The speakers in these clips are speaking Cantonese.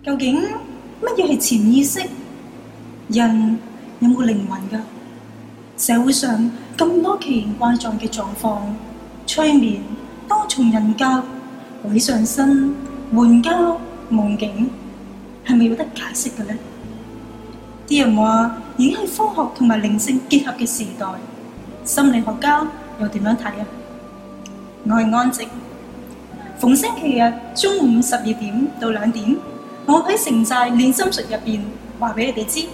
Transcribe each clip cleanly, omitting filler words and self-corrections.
究竟乜嘢係潛意識？人有冇靈魂㗎？社會上咁多奇形怪狀嘅狀況，催眠、多重人格、鬼上身、援交、夢境，係咪有得解釋嘅呢？啲人話已經係科學同埋靈性結合嘅時代，心理學家又點樣睇啊？我係安靜，逢星期日中午12點到2點，我喺城寨練心術入邊話俾你哋知。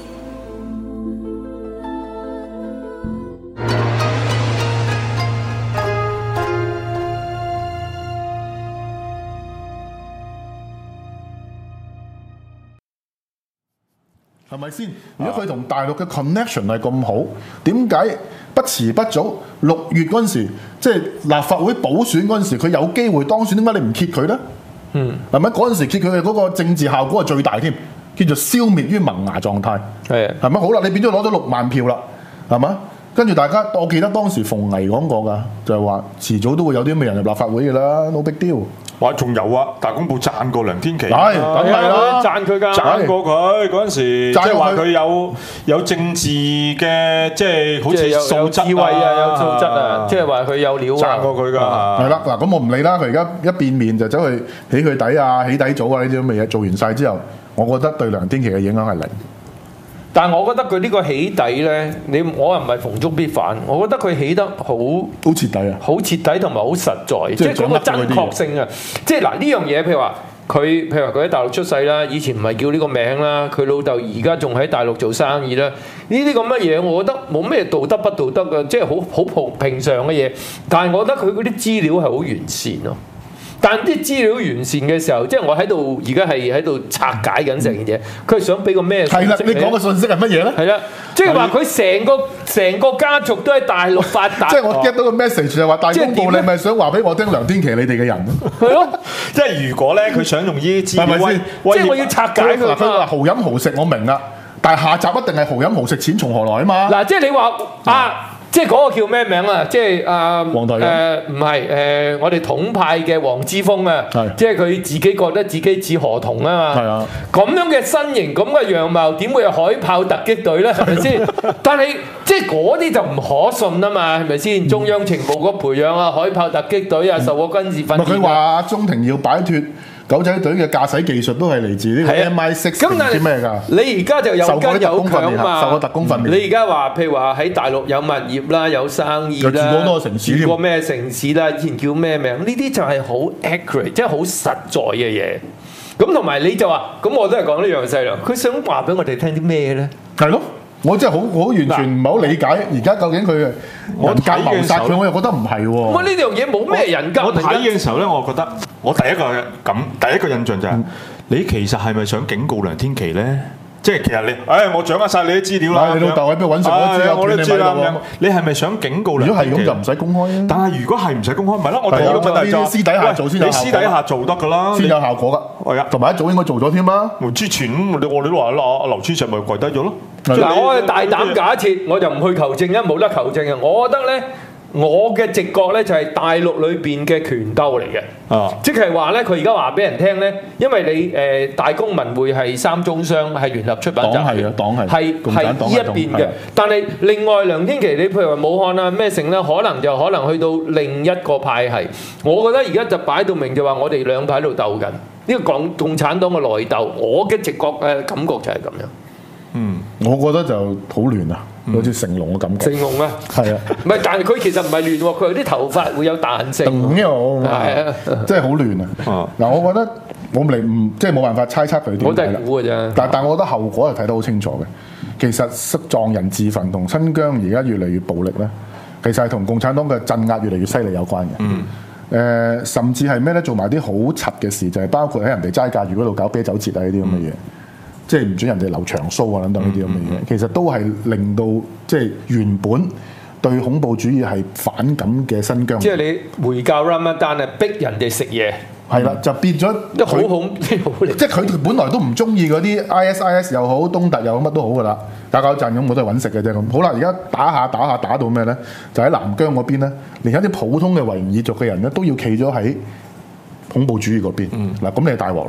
係咪先？如果佢同大陸嘅 connection 係咁好，點解不遲不早6月嗰陣時，即係立法會補選嗰陣時，佢有機會當選，點解你唔揭佢咧？係咪嗰陣時揭佢嘅嗰個政治效果係最大添？叫做消滅於萌芽狀態。係咪好啦？你變咗攞咗6萬票啦，係嘛？跟住大家，我記得當時馮巍講過㗎，就係話遲早都會有啲咁嘅人入立法會㗎啦 ，no big deal。 哇！仲有啊，大公報讚過梁天琦， 係梗係啦， 讚佢㗎， 讚過佢嗰陣時，即係話佢有政治嘅，即係好似素質智慧啊，有素質啊，即係話佢有料啊， 讚過佢㗎。 係啦，嗱咁我唔理啦，佢而家一變面就走去起佢底啊、起底組啊呢啲咁嘅嘢，做完晒之後，我覺得對梁天琦嘅影響係零。 但係我覺得佢呢個起底咧，我又唔係逢中必反，我覺得佢起得好徹底啊， 好徹底同埋好實在，即係嗰個真確性啊！即係嗱呢樣嘢，譬如話佢喺大陸出世啦，以前唔係叫呢個名啦，佢老豆而家仲喺大陸做生意啦，呢啲咁嘅嘢，我覺得冇咩道德不道德嘅，即係好平常嘅嘢。但係我覺得佢嗰啲資料係好完善咯。但啲資料完善嘅時候，即係我喺度而家係喺度拆解緊成件嘢。佢係想俾個咩信息？ 係啦，你講嘅信息係乜嘢咧？ 係啦，即係話佢成個家族都喺大陸發達。 即係我 get 到個 message 就係話大公報，你咪想話俾我聽梁天琦你哋嘅人咯？ 係咯， 即係如果咧佢想用呢啲資料， 即係我要拆解佢。 佢話豪飲豪食，我明啦，但係下集一定係豪飲豪食，錢從何來啊嘛？ 嗱，即係你話啊。即係嗰個叫咩名啊？即係黃台唔係我哋統派嘅黃之鋒啊！即係佢自己覺得自己似河童啊嘛！ 係啊！ 咁樣嘅身形，咁嘅樣貌，點會有海豹突擊隊咧？係咪先？但係即係嗰啲就唔可信啊嘛！係咪先？中央情報局培養啊，海豹突擊隊啊，受過軍事訓練。 佢話鍾庭耀擺脱狗仔隊嘅駕駛技術都係嚟自呢個 MI6 唔知咩㗎？ 你而家就有根有強嘛？ 受過特工訓練。 你而家話譬如話喺大陸有物業啦，有生意啦， 住過好多城市， 住過咩城市啦？以前叫咩名？呢啲就係好 accurate，即係好實在嘅嘢。咁同埋你就話，咁我都係講呢樣細路，佢想話俾我哋聽啲咩咧？ 係咯。我真係好完全唔係好理解，而家究竟佢人格謀殺佢，我又覺得唔係喎。 我呢樣嘢冇咩人格。 我睇嘅時候咧，我覺得我第一個印象就係你其實係咪想警告梁天琦咧？即係其實你，我掌握晒你啲資料啦。 你老豆喺邊度揾食我都知啦。 你係咪想警告梁天琦？ 如果係咁就唔使公開啊。 但係如果係唔使公開，咪啦，我第二個問題就私底下做先有效果。 你私底下做得㗎啦， 先有效果㗎。係啊，同埋一早應該做咗添啦。 之前我哋都話啦，劉千石咪跪低咗咯。 嗱，我係大膽假設，我就唔去求證，因為冇得求證嘅。我覺得咧，我嘅直覺咧就係大陸裏邊嘅權鬥嚟嘅，即係話咧，佢而家話俾人聽咧，因為你大公文匯係三中商係聯合出版集團，係呢一邊嘅。但係另外梁天琦，你譬如話武漢啊咩城咧，可能去到另一個派系。我覺得而家就擺到明就話，我哋兩派喺度鬥緊，呢個共產黨嘅內鬥。我嘅直覺感覺就係咁樣。 我覺得就好亂啊，好似成龍嘅感覺。 成龍啊， 係啊， 唔係，但係佢其實唔係亂喎，佢有啲頭髮會有彈性。 係啊，真係好亂啊！嗱，我覺得我即係冇辦法猜測佢點睇啦。 我都係估嘅啫。 但我覺得後果係睇得好清楚嘅。其實藏人自焚同新疆而家越嚟越暴力咧，其實係同共產黨嘅鎮壓越嚟越犀利有關嘅。甚至係咩咧？做埋啲好柒嘅事，就係包括喺人哋齋戒月嗰度搞啤酒節啊呢啲咁嘅嘢。即係唔准人哋留長鬚啊等等呢啲咁嘅嘢，其實都係令到即係原本對恐怖主義係反感嘅新疆。 即係你回教 Ramadan 係逼人哋食嘢， 係啦，就變咗好恐，即係佢本來都唔中意嗰啲 ISIS 又好，東突又好，乜都好噶啦，搞搞震咁，我都係揾食嘅啫咁。好啦，而家打到咩咧？就喺南疆嗰邊咧，連一啲普通嘅維吾爾族嘅人咧都要企咗喺恐怖主義嗰邊。嗱，咁你係大鑊啦！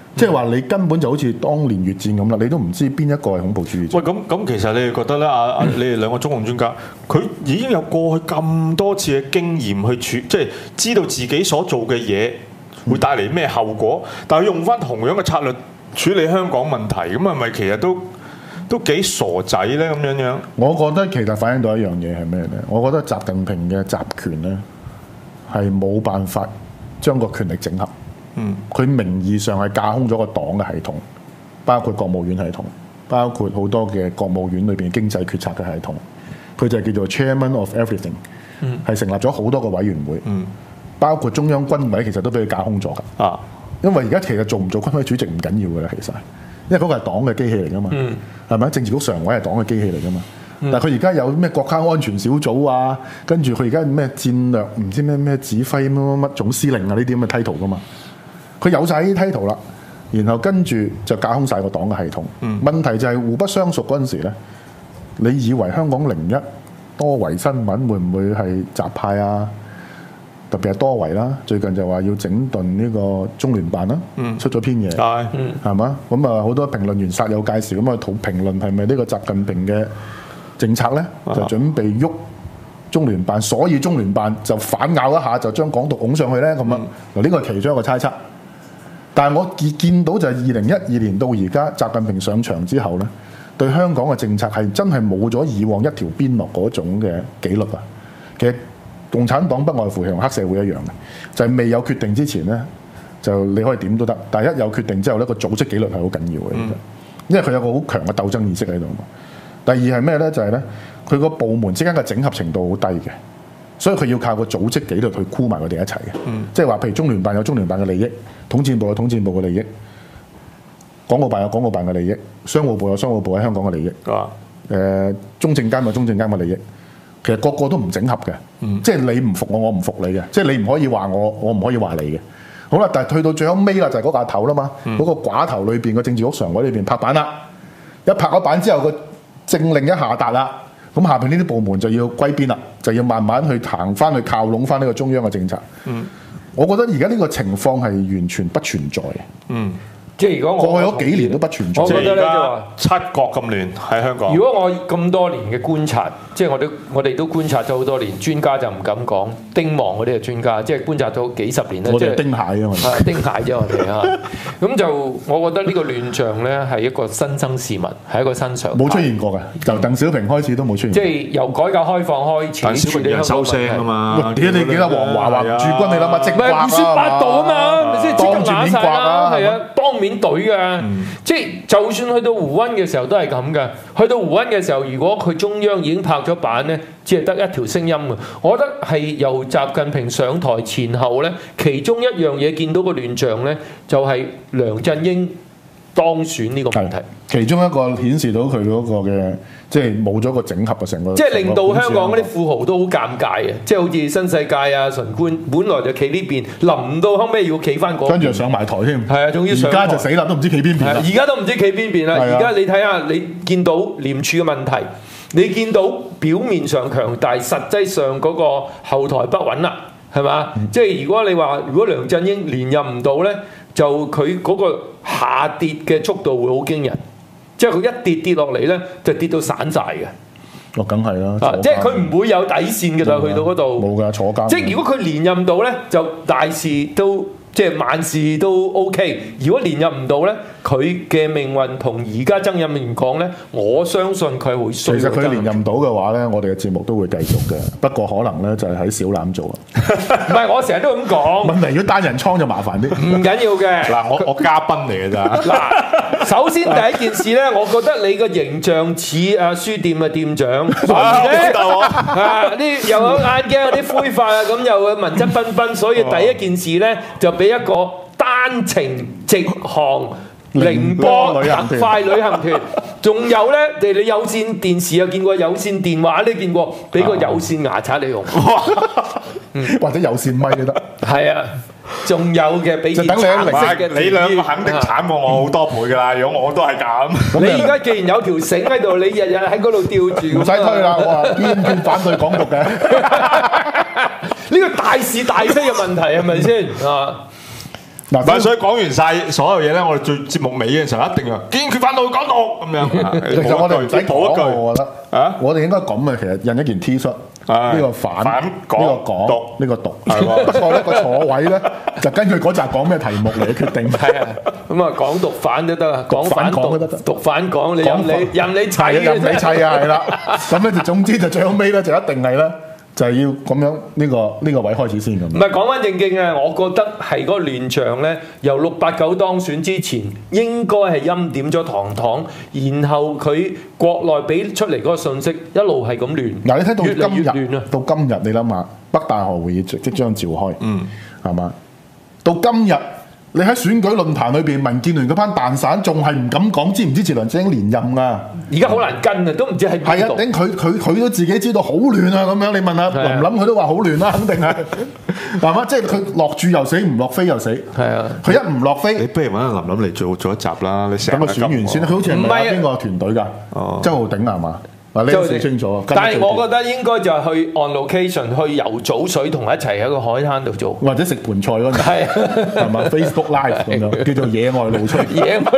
即係話你根本就好似當年越戰咁啦，你都唔知邊一個係恐怖主義者。 喂，咁其實你哋覺得咧？你哋兩個中共專家，佢已經有過去咁多次嘅經驗去即係知道自己所做嘅嘢會帶嚟咩後果，但係用翻同樣嘅策略處理香港問題，咁係咪其實都幾傻仔咧？咁樣。 我覺得其實反映到一樣嘢係咩咧？我覺得習近平嘅集權咧係冇辦法將個權力整合。佢名義上係架空咗個黨嘅系統，包括國務院系統，包括好多嘅國務院裏邊經濟決策嘅系統。佢就係叫做 Chairman of Everything，係成立咗好多個委員會，包括中央軍委其實都俾佢架空咗㗎。因為而家其實做唔做軍委主席唔緊要㗎啦，其實，因為嗰個係黨嘅機器嚟㗎嘛，係咪？政治局常委係黨嘅機器嚟㗎嘛。但係佢而家有咩國家安全小組啊，跟住佢而家咩戰略唔知咩指揮乜總司令啊呢啲咁嘅 title 㗎嘛。佢有晒呢啲 title 啦，然後跟住就架空晒個黨嘅系統。問題就係互不相屬嗰陣時咧，你以為香港01多維新聞會唔會係習派啊？特別係多維啦，最近就話要整頓呢個中聯辦啦，出咗篇嘢，係嘛？咁啊好多評論員煞有介紹咁啊，評論係咪呢個習近平嘅政策咧，就準備喐中聯辦，所以中聯辦就反咬一下，就將港獨拱上去咧咁啊！嗱，呢個係其中一個猜測。但係我見到就係2012年到而家，習近平上場之後咧，對香港嘅政策係真係冇咗以往一條邊落嗰種嘅紀律啊！其實共產黨不外乎係同黑社會一樣嘅，就係未有決定之前咧，就你可以點都得，但係一有決定之後咧，個組織紀律係好緊要嘅，因為佢有個好強嘅鬥爭意識喺度。第二係咩咧？就係咧，佢個部門之間嘅整合程度好低嘅。所以佢要靠個組織紀律去箍埋佢哋一齊嘅，即係話譬如中聯辦有中聯辦嘅利益，統戰部有統戰部嘅利益，港澳辦有港澳辦嘅利益，商務部有商務部喺香港嘅利益，中證監有中證監嘅利益，其實個個都唔整合嘅，即係你唔服我，我唔服你嘅，即係你唔可以話我，我唔可以話你嘅。好啦，但係去到最後尾啦，就係嗰個頭啦嘛，嗰個寡頭裏邊個政治局常委裏邊拍板啦，一拍咗板之後個政令一下達啦。咁下邊呢啲部門就要歸邊啦，就要慢慢去行翻去靠攏翻呢個中央嘅政策。我覺得而家呢個情況係完全不存在嘅。 即係如果我過去嗰幾年都不存在。 我覺得咧就話七國咁亂喺香港。 如果我咁多年嘅觀察，即係我哋都觀察咗好多年，專家就唔敢講，丁王嗰啲係專家，即係觀察咗幾十年啦。 我哋係丁蟹啊嘛。 係丁蟹啫，我哋嚇。咁就我覺得呢個亂象咧係一個新生事物，係一個新常態。 冇出現過嘅，由鄧小平開始都冇出現過。 即係由改革開放開始， 全人收聲啊嘛！ 點解你記得黃華話駐軍？你諗下即掛啦， 胡說八道啊嘛！你先即刻打晒啦，係啊，當面懟嘅。即係就算去到胡溫嘅時候都係咁嘅。去到胡溫嘅時候，如果佢中央已經拍咗板咧，只係得一條聲音嘅。我覺得係由習近平上台前後咧，其中一樣嘢見到個亂象咧，就係梁振英當選呢個問題。 其中一個顯示到佢嗰個嘅，即係冇咗個整合嘅成個。 即係令到香港嗰啲富豪都好尷尬嘅，即係好似新世界啊、純官，本來就企呢邊，臨到後尾要企翻嗰邊， 跟住上埋台添。 係啊，仲要上台。 而家就死啦，都唔知企邊邊。 而家都唔知企邊邊啦。而家你睇下，你見到廉署嘅問題，你見到表面上強大，實際上嗰個後台不穩啦，係嘛？即係如果你話，如果梁振英連任唔到咧，就佢嗰個下跌嘅速度會好驚人。即係佢一跌落嚟咧，就跌到散晒嘅。 哦，梗係啦。 即係佢唔會有底線嘅啦，去到嗰度。 冇㗎，坐監。 即係如果佢連任到咧，就大事都即係萬事都 OK。如果連任唔到咧，佢嘅命運同而家曾蔭權講咧，我相信佢會衰。 其實佢連任唔到嘅話咧，我哋嘅節目都會繼續嘅。不過可能咧就係喺小欖做啊。 唔係，我成日都咁講。 問題如果單人倉就麻煩啲。 唔緊要嘅。 嗱，我嘉賓嚟嘅咋。 嗱，首先第一件事咧，我覺得你個形象似書店嘅店長。啲又有眼鏡，有啲灰髮啊，咁又文質彬彬，所以第一件事咧就俾一個單程直航寧波特快旅行團，仲有咧，你有線電視有見過，有線電話你見過，俾個有線牙刷你用， 或者有線咪都得。 係啊，仲有嘅俾就等你你兩個肯定慘過我好多倍㗎啦，如果我都係咁。 你而家既然有條繩喺度，你日日喺嗰度吊住， 唔使推啦，我話堅決反對港獨嘅。 呢個大是大非嘅問題係咪先啊？ 嗱， 唔係，所以講完晒所有嘢咧，我哋最節目尾嘅時候一定要堅決反對港獨咁樣。 其實我哋唔使補一句， 講，我覺得啊， 我哋應該咁嘅。其實印一件 T 恤，呢個反，呢個港，呢個獨，係喎。不過呢個坐位咧，就根據嗰集講咩題目嚟決定。 係啊，咁啊講獨反都得啊，講反獨都得， 獨反港你任你砌任你砌啊，係啦。咁咧就總之就最後尾咧就一定係咧。就係要咁樣呢個位開始先咁。 唔係講翻正經啊，我覺得係嗰個亂象咧，由689當選之前應該係欽點咗唐唐，然後佢國內俾出嚟嗰個信息一路係咁亂。 嗱，你睇到越嚟越亂啊！ 到今日你諗下，北大河會議即將召開，係嘛？到今日你喺選舉論壇裏邊，民建聯嗰班蛋散仲係唔敢講支唔支持梁振英連任啊！ 而家好難跟啊，都唔知喺邊度。 係啊，佢都自己知道好亂啊！咁樣你問下林佢都話好亂啦，肯定係係嘛？即係佢落注又死，唔落飛又死。係啊， 佢一唔落飛， 你不如揾阿林嚟做一集啦。你成等佢選完先，佢好似唔係邊個團隊㗎？周浩鼎係嘛？嗱，你都清楚。 但係我覺得應該就係去 on location 去游早水，同一齊喺個海灘度做， 或者食盤菜嗰陣，係嘛 Facebook Live 咁樣，叫做野外露出。 野外，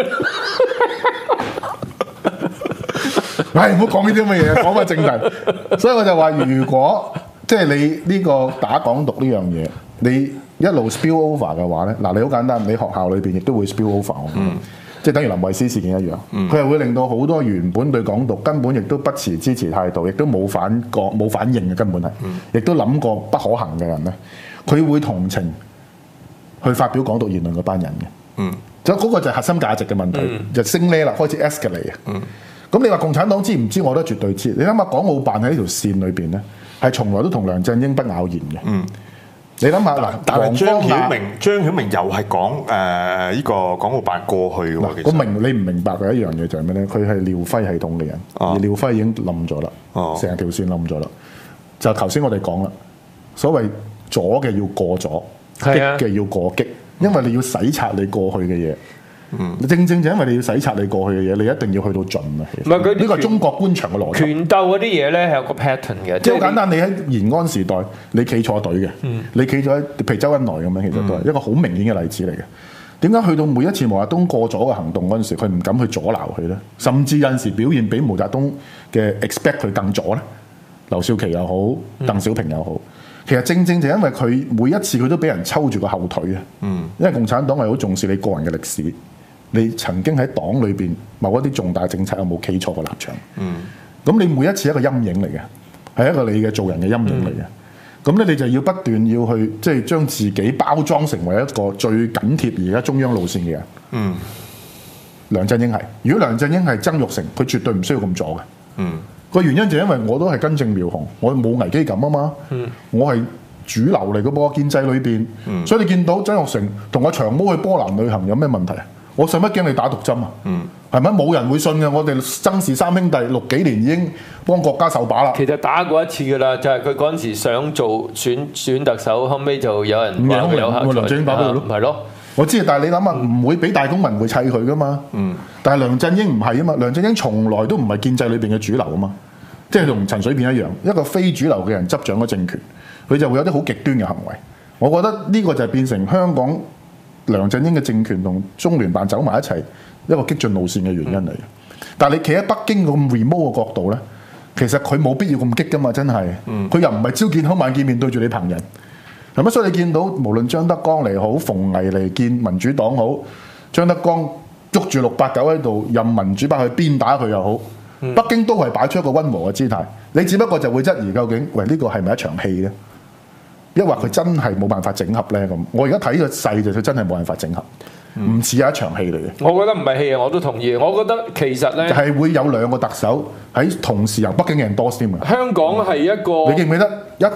唉，唔好講呢啲咁嘅嘢，講翻正題。所以我就話，如果即係你呢個打港獨呢樣嘢，你一路 spill over 嘅話咧，嗱，你好簡單，你學校裏邊亦都會 spill over。即係等於林慧思事件一樣，佢係會令到好多原本對港獨根本亦都不持支持態度，亦都冇反應嘅根本係，亦都諗過不可行嘅人咧，佢會同情去發表港獨言論嗰班人嘅。所以嗰個就係核心價值嘅問題，就升呢啦，開始 escalate 啊。咁你話共產黨知唔知？我都絕對知。你諗下，港澳辦喺呢條線裏邊咧，係從來都同梁振英不咬言嘅。你諗下嗱， 但係張曉明又係講呢個港澳辦過去嘅喎。其實你唔明白嘅一樣嘢就係咩咧？佢係廖輝系統嘅人，而廖輝已經冧咗啦，成條線冧咗啦。就頭先我哋講啦，所謂左嘅要過左，激嘅要過激，因為你要洗刷你過去嘅嘢。正就因為你要洗刷你過去嘅嘢，你一定要去到盡啊！其實呢個係中國官場嘅邏輯。 權鬥嗰啲嘢咧係有個 pattern 嘅， 即係好簡單。你喺延安時代，你企錯隊嘅，你企咗喺譬如周恩來咁樣，其實都係一個好明顯嘅例子嚟嘅。點解去到每一次毛澤東過咗嘅行動嗰陣時，佢唔敢去阻撓佢咧？甚至有陣時表現比毛澤東嘅 expect 佢更左咧？劉少奇又好，鄧小平又好，其實正就因為佢每一次佢都俾人抽住個後腿啊！因為共產黨係好重視你個人嘅歷史。你曾經喺黨裏邊某一啲重大政策有冇企錯個立場？咁你每一次一個陰影嚟嘅，係一個你嘅做人嘅陰影嚟嘅。咁咧你就要不斷要去即係將自己包裝成為一個最緊貼而家中央路線嘅人。梁振英係，如果梁振英係曾鈺成，佢絕對唔需要咁左嘅。個原因就因為我都係根正苗紅，我冇危機感啊嘛。我係主流嚟嘅噃，建制裏邊。所以你見到曾鈺成同我長毛去波蘭旅行有咩問題啊？我使乜驚你打毒針啊？係咪？冇人會信嘅。我哋曾氏三兄弟60幾年已經幫國家受把啦。 其實打過一次㗎啦，就係佢嗰陣時想做選特首，後尾就有人話有下梁振英打佢咯。 係咯， 我知，但係你諗下，唔會俾大公民會砌佢噶嘛。但係梁振英唔係啊嘛，梁振英從來都唔係建制裏邊嘅主流啊嘛，即係同陳水扁一樣，一個非主流嘅人執掌咗政權，佢就會有啲好極端嘅行為。我覺得呢個就係變成香港梁振英嘅政權同中聯辦走埋一齊一個激進路線嘅原因嚟嘅。但係你企喺北京咁 remote 嘅角度咧，其實佢冇必要咁激噶嘛，真係。佢又唔係朝見口晚見面對住你旁人，係咪？所以你見到無論張德江嚟好，馮巍嚟見民主黨好，張德江捉住689喺度任民主派去鞭打佢又好，北京都係擺出一個溫和嘅姿態。你只不過就會質疑究竟，喂，呢個係咪一場戲咧？抑或佢真係冇辦法整合咧？咁我而家睇個勢就佢真係冇辦法整合，唔似係一場戲嚟嘅。 我覺得唔係戲啊，我都同意。我覺得其實咧係會有兩個特首喺同時由北京嘅人多啲嘅。 香港係一個， 你記唔記得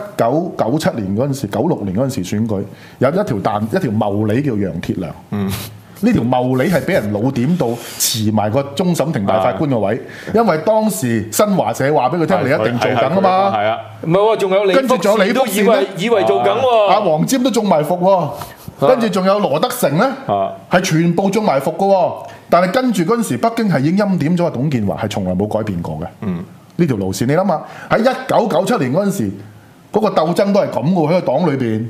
1997年嗰陣時、96年嗰陣時選舉有一條茂利叫楊鐵良。呢條茂利係俾人老點到辭埋個終審庭大法官個位，因為當時新華社話俾佢聽，你一定做緊啊嘛。 係啊，唔係喎，仲有跟住仲有李福善咧， 以為做緊喎。 阿黃霑都中埋伏喎，跟住仲有羅德成咧，係全部中埋伏嘅喎。但係跟住嗰陣時，北京係已經欽點咗阿董建華，係從來冇改變過嘅。呢條路線你諗下，喺1997年嗰陣時，嗰個鬥爭都係咁嘅喎，喺個黨裏邊。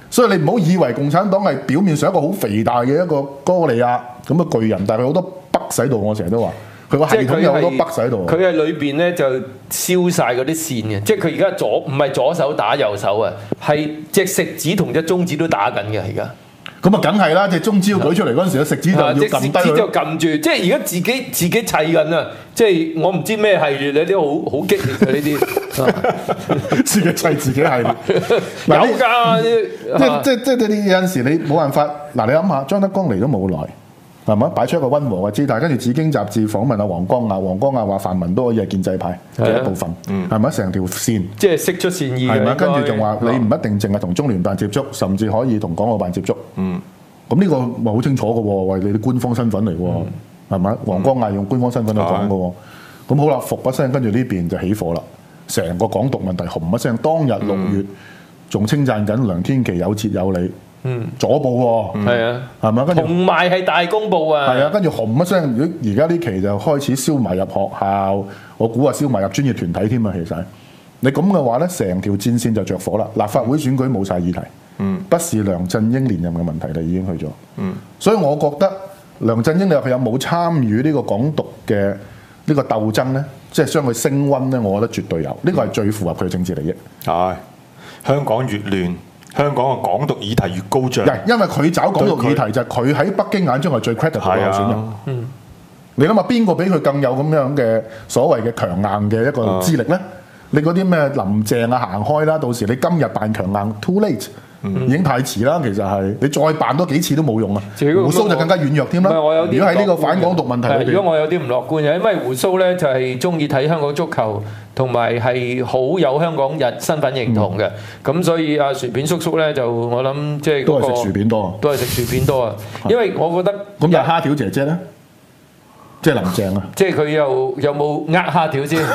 所以你唔好以為共產黨係表面上一個好肥大嘅一個哥利亞咁嘅巨人，但係佢好多北喺度。我成日都話佢個系統有好多北喺度。 佢喺裏邊咧就燒晒嗰啲線嘅，即係佢而家唔係左手打右手啊，係隻食指同隻中指都打緊嘅而家。 咁啊，梗係啦！隻中指要舉出嚟嗰陣時，食指就要撳低佢。 隻食指就撳住，即係而家自己砌緊啊！即係我唔知咩系列，你啲好激烈嘅呢啲， 自己砌自己系列。 有㗎， 即係你有陣時你冇辦法。嗱，你諗下，張德江嚟都冇耐，係嘛？擺出一個溫和嘅姿態，跟住《紫荊》雜誌訪問阿黃光亞，黃光亞話泛民都可以係建制派嘅一部分，係咪？成條線， 即係釋出善意嘅。 係咪？跟住仲話你唔一定淨係同中聯辦接觸，甚至可以同港澳辦接觸。咁呢個咪好清楚嘅喎，為你啲官方身份嚟喎，係咪？黃光亞用官方身份去講嘅喎。咁好啦，伏一聲，跟住呢邊就起火啦，成個港獨問題紅一聲。當日6月仲稱讚緊梁天琦有節有理。左報喎， 係啊， 係咪？跟住同埋係大公報啊， 係啊，跟住紅一聲，如果而家呢期就開始燒埋入學校，我估啊燒埋入專業團體添啊，其實你咁嘅話咧，成條戰線就着火啦。立法會選舉冇晒議題，不是梁振英連任嘅問題啦，已經去咗。所以我覺得梁振英你話佢有冇參與呢個港獨嘅呢個鬥爭咧？即係將佢升溫咧，我覺得絕對有。呢個係最符合佢嘅政治利益。 係香港越亂。香港嘅港獨議題越高漲， 因為佢找港獨議題就係佢喺北京眼中係最 credible 嘅候選人。你諗下邊個比佢更有咁樣嘅所謂嘅強硬嘅一個資歷咧？你嗰啲咩林鄭啊行開啦，到時你今日扮強硬 too late，已經太遲啦。其實係你再扮多幾次都冇用啊。胡鬚就更加軟弱添啦。如果喺呢個反港獨問題裏邊， 如果我有啲唔樂觀嘅，因為胡鬚咧就係中意睇香港足球。同埋係好有香港人身份認同嘅，咁所以阿薯片叔叔咧就我諗即係都係食薯片多， 都係食薯片多啊！因為我覺得咁就蝦條姐姐咧，即係林鄭啊， 即係佢有冇蝦條先？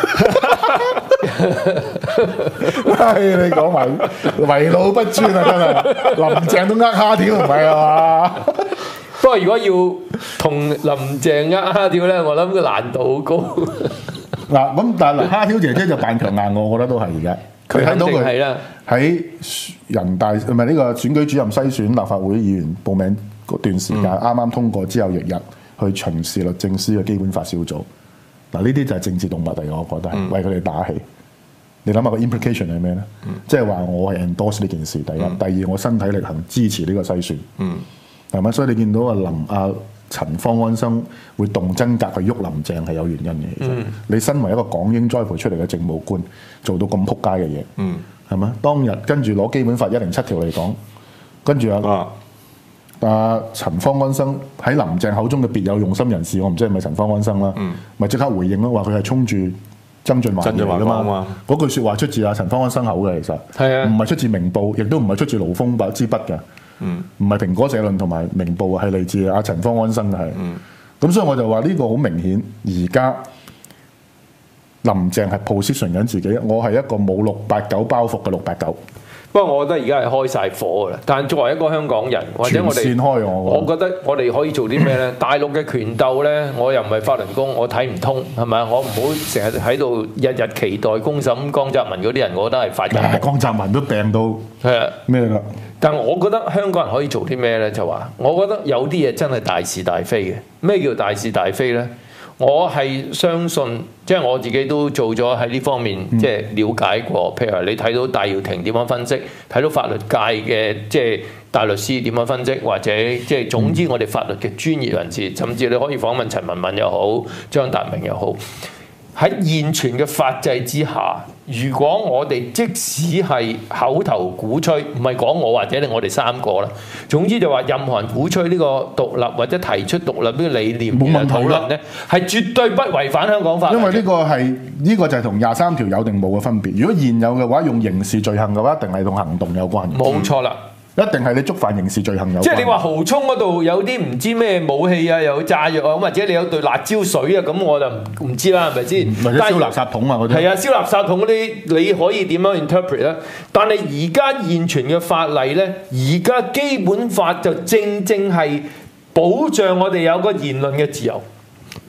你講埋為老不尊啊！真係林鄭都蝦條唔係啊嘛？ 不過如果要同林鄭蝦條咧，我諗個難度好高。 嗱咁，但係蝦條姐姐就扮強硬，我覺得都係而家。佢睇到佢喺人大唔係呢個選舉主任篩選立法會議員報名嗰段時間，啱啱通過之後，翌日去巡視律政司嘅基本法小組。嗱，呢啲就係政治動物嚟嘅，我覺得係為佢哋打氣。你諗下個 implication 係咩咧？即係話我係 endorse 呢件事，第一，第二我身體力行支持呢個篩選，係咪？所以你見到陳方安生會動真格去喐林鄭係有原因嘅。其實你身為一個港英栽培出嚟嘅政務官，做到咁撲街嘅嘢，係咪？當日跟住攞基本法107條嚟講，跟住陳方安生喺林鄭口中嘅別有用心人士，我唔知係咪陳方安生啦，咪即刻回應咯，話佢係衝住曾俊華嚟㗎嘛。嗰句説話出自陳方安生口嘅，其實唔係出自明報，亦都唔係出自盧峯支筆嘅。唔係蘋果社論同埋明報，係嚟自陳方安生嘅係。咁所以我就話呢個好明顯，而家林鄭係 position 緊自己，我係一個冇689包袱嘅689。 不過我覺得而家係開晒火㗎啦。但作為一個香港人，或者我哋全線開我覺得我哋可以做啲咩咧？大陸嘅權鬥咧，我又唔係法輪功，我睇唔通係咪？我唔好成日喺度日日期待公審江澤民嗰啲人，我覺得係發人。 江澤民都病到係咩啦？ 但我覺得香港人可以做啲咩咧？就話我覺得有啲嘢真係大是大非嘅。咩叫大是大非咧？我係相信，即係我自己都做咗喺呢方面，即係了解過。譬如話你睇到戴耀廷點樣分析，睇到法律界嘅即係大律師點樣分析，或者即係總之我哋法律嘅專業人士，甚至你可以訪問陳文敏又好，張達明又好。喺現存嘅法制之下，如果我哋即使係口頭鼓吹，唔係講我或者我哋3個啦，總之就話任何人鼓吹呢個獨立或者提出獨立呢個理念嘅討論咧，係絕對不違反香港法。 因為呢個就係同23條有定冇嘅分別。如果現有嘅話，用刑事罪行嘅話，一定係同行動有關嘅。 冇錯啦。 一定係你觸犯刑事罪行有關。 即係你話蠔涌嗰度有啲唔知咩武器啊，又有炸藥啊，或者你有對辣椒水啊，咁我就唔知啦，係咪先？ 或者燒垃圾桶啊嗰啲。係啊，燒垃圾桶嗰啲你可以點樣 interpret 咧？但係而家現存嘅法例咧，而家基本法就正係保障我哋有個言論嘅自由。不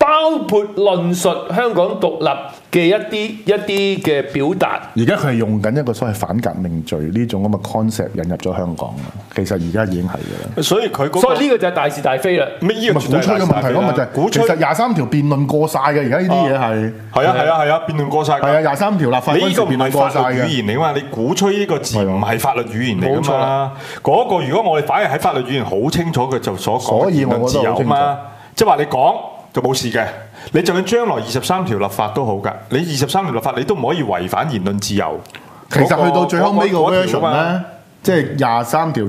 包括論述香港獨立嘅一啲嘅表達。 而家佢係用緊一個所謂反革命罪呢種咁嘅 concept 引入咗香港啦。其實而家已經係㗎啦。 所以佢所以呢個就係大是大非啦。 咩呢個鼓吹嘅問題咯，咪就係鼓吹。其實23條辯論過晒嘅，而家呢啲嘢係。 係啊，辯論過晒。 係啊，23條立法嗰陣時辯論過晒嘅。 語言嚟㗎嘛，你鼓吹呢個字唔係法律語言嚟㗎嘛。嗰個如果我哋反而喺法律語言好清楚佢就所講嘅言論自由嘛，即係話你講就冇事嘅。你就算將來23條立法都好㗎，你23條立法你都唔可以違反言論自由。 其實去到最後尾個 version 咧，即係23條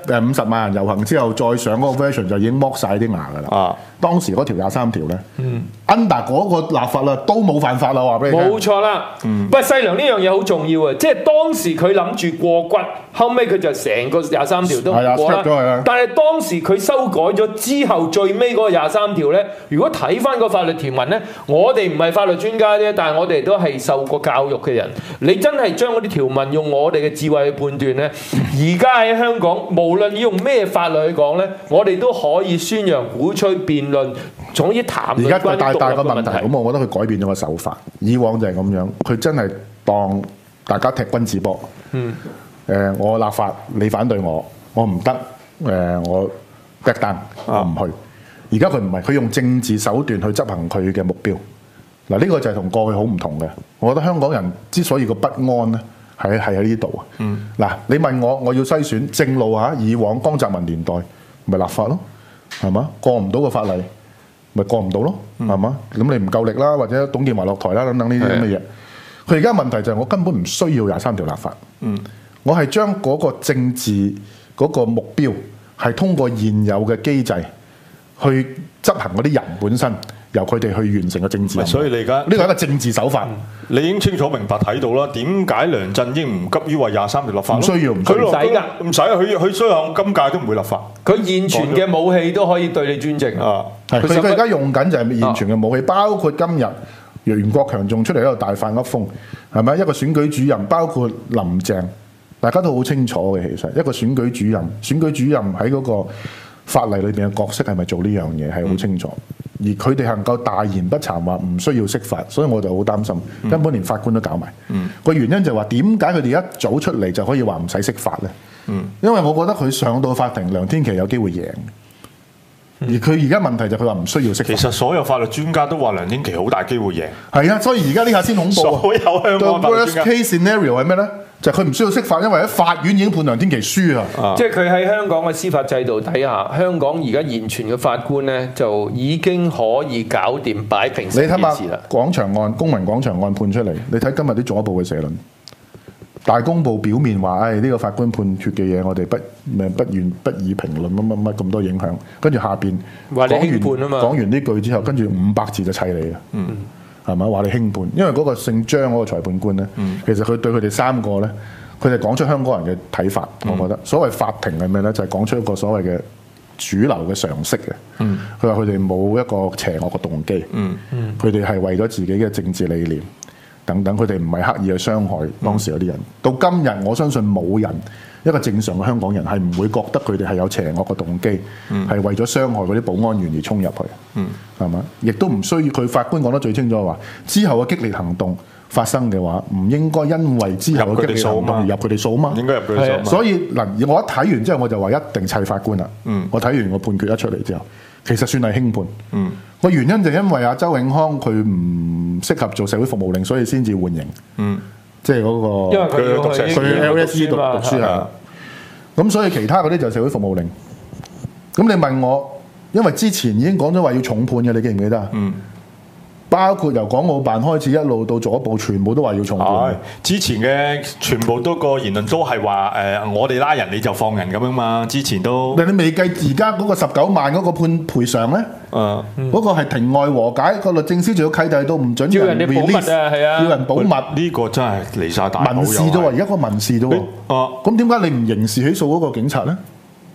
50萬人遊行之後再上嗰個 version 就已經剝晒啲牙㗎啦。當時嗰條23條咧，under 嗰個立法啦都冇犯法啦，話俾你聽。 冇錯啦。不過細良呢樣嘢好重要啊，即係當時佢諗住過骨，後尾佢就成個23條都唔過啦。但係當時佢修改咗之後，最尾嗰個23條咧，如果睇翻個法律條文咧，我哋唔係法律專家啫，但係我哋都係受過教育嘅人。你真係將嗰啲條文用我哋嘅智慧去判斷咧，而家喺香港，無論你用咩法律去講咧，我哋都可以宣揚、鼓吹、辯論，總之談論關於獨立嘅問題。 咁我覺得佢改變咗個手法，以往就係咁樣，佢真係當大家踢君子波。我立法，你反對我唔得。我踢單，我唔去。而家佢唔係，佢用政治手段去執行佢嘅目標。嗱，呢個就係同過去好唔同嘅。我覺得香港人之所以個不安咧，係喺呢度啊。嗱，你問我要篩選正路嚇，以往江澤民年代咪立法咯，係嘛？過唔到個法例，咪過唔到咯，係嘛？咁你唔夠力啦，或者董建華落台啦，等等呢啲咁嘅嘢。佢而家問題就係我根本唔需要23條立法。我係將嗰個政治嗰個目標係通過現有嘅機制去執行嗰啲人本身，由佢哋去完成個政治。 所以你而家呢個係一個政治手法。 你已經清楚明白睇到啦，點解梁振英唔急於為23條立法？ 唔需要，唔使㗎， 唔使佢雖然今屆都唔會立法。 佢現存嘅武器都可以對你專政啊！ 佢而家用緊就係現存嘅武器，包括今日袁國強仲出嚟喺度大發噏風，係咪一個選舉主任，包括林鄭。大家都好清楚嘅，其實一個選舉主任喺嗰個法例裏邊嘅角色係咪做呢樣嘢係好清楚，而佢哋能夠大言不慚話唔需要釋法，所以我就好擔心，根本連法官都搞埋。個原因就係話點解佢哋一早出嚟就可以話唔使釋法呢？因為我覺得佢上到法庭，梁天琦有機會贏。而佢而家問題就佢話唔需要釋法。 其實所有法律專家都話梁天琦好大機會贏。 係啊，所以而家呢下先恐怖啊！ 所有香港法律專家 worst case scenario 係咩呢？就係佢唔需要釋法，因為喺法院已經判梁天琦輸啊！ 即係佢喺香港嘅司法制度底下，香港而家現存嘅法官呢，就已經可以搞掂擺平成件事啦。 廣場案、公民廣場案判出嚟，你睇今日啲左報嘅社論，大公報表面話，呢個法官判決嘅嘢，我哋不予評論乜咁多影響，跟住下邊講完呢句之後，跟住500字就砌你啊！係咪話你輕判？因為嗰個姓張嗰個裁判官咧，其實佢對佢哋3個咧，佢哋講出香港人嘅睇法。我覺得所謂法庭係咩咧？就係講出一個所謂嘅主流嘅常識嘅。佢話佢哋冇一個邪惡嘅動機。佢哋係為咗自己嘅政治理念等等，佢哋唔係刻意去傷害當時嗰啲人。到今日，我相信冇人一個正常嘅香港人係唔會覺得佢哋係有邪惡嘅動機，係為咗傷害嗰啲保安員而衝入去。係嘛？亦都唔需要。佢法官講得最清楚話，之後嘅激烈行動發生嘅話，唔應該因為之後嘅激烈行動而入佢哋數嘛。 應該入佢哋數。 所以嗱，我一睇完之後，我就話一定砌法官啦。我睇完個判決一出嚟之後，其實算係輕判。個原因就因為阿周永康佢唔適合做社會服務令，所以先至換刑。即係嗰個， 因為佢 LSE 讀書係。咁所以其他嗰啲就社會服務令。咁你問我？因為之前已經講咗話要重判嘅，你記唔記得啊？包括由港澳辦開始一路到左部，全部都話要重判。 之前嘅全部都個言論都係話我哋拉人你就放人咁樣嘛。之前都，你未計而家嗰個19萬嗰個判賠償咧？嗰個係庭外和解，個律政司仲要契弟到唔準要人哋保密啊，係啊， 要人保密。 呢個真係離晒大譜。 民事啫喎，而家個民事啫喎。咁點解你唔刑事起訴嗰個警察咧？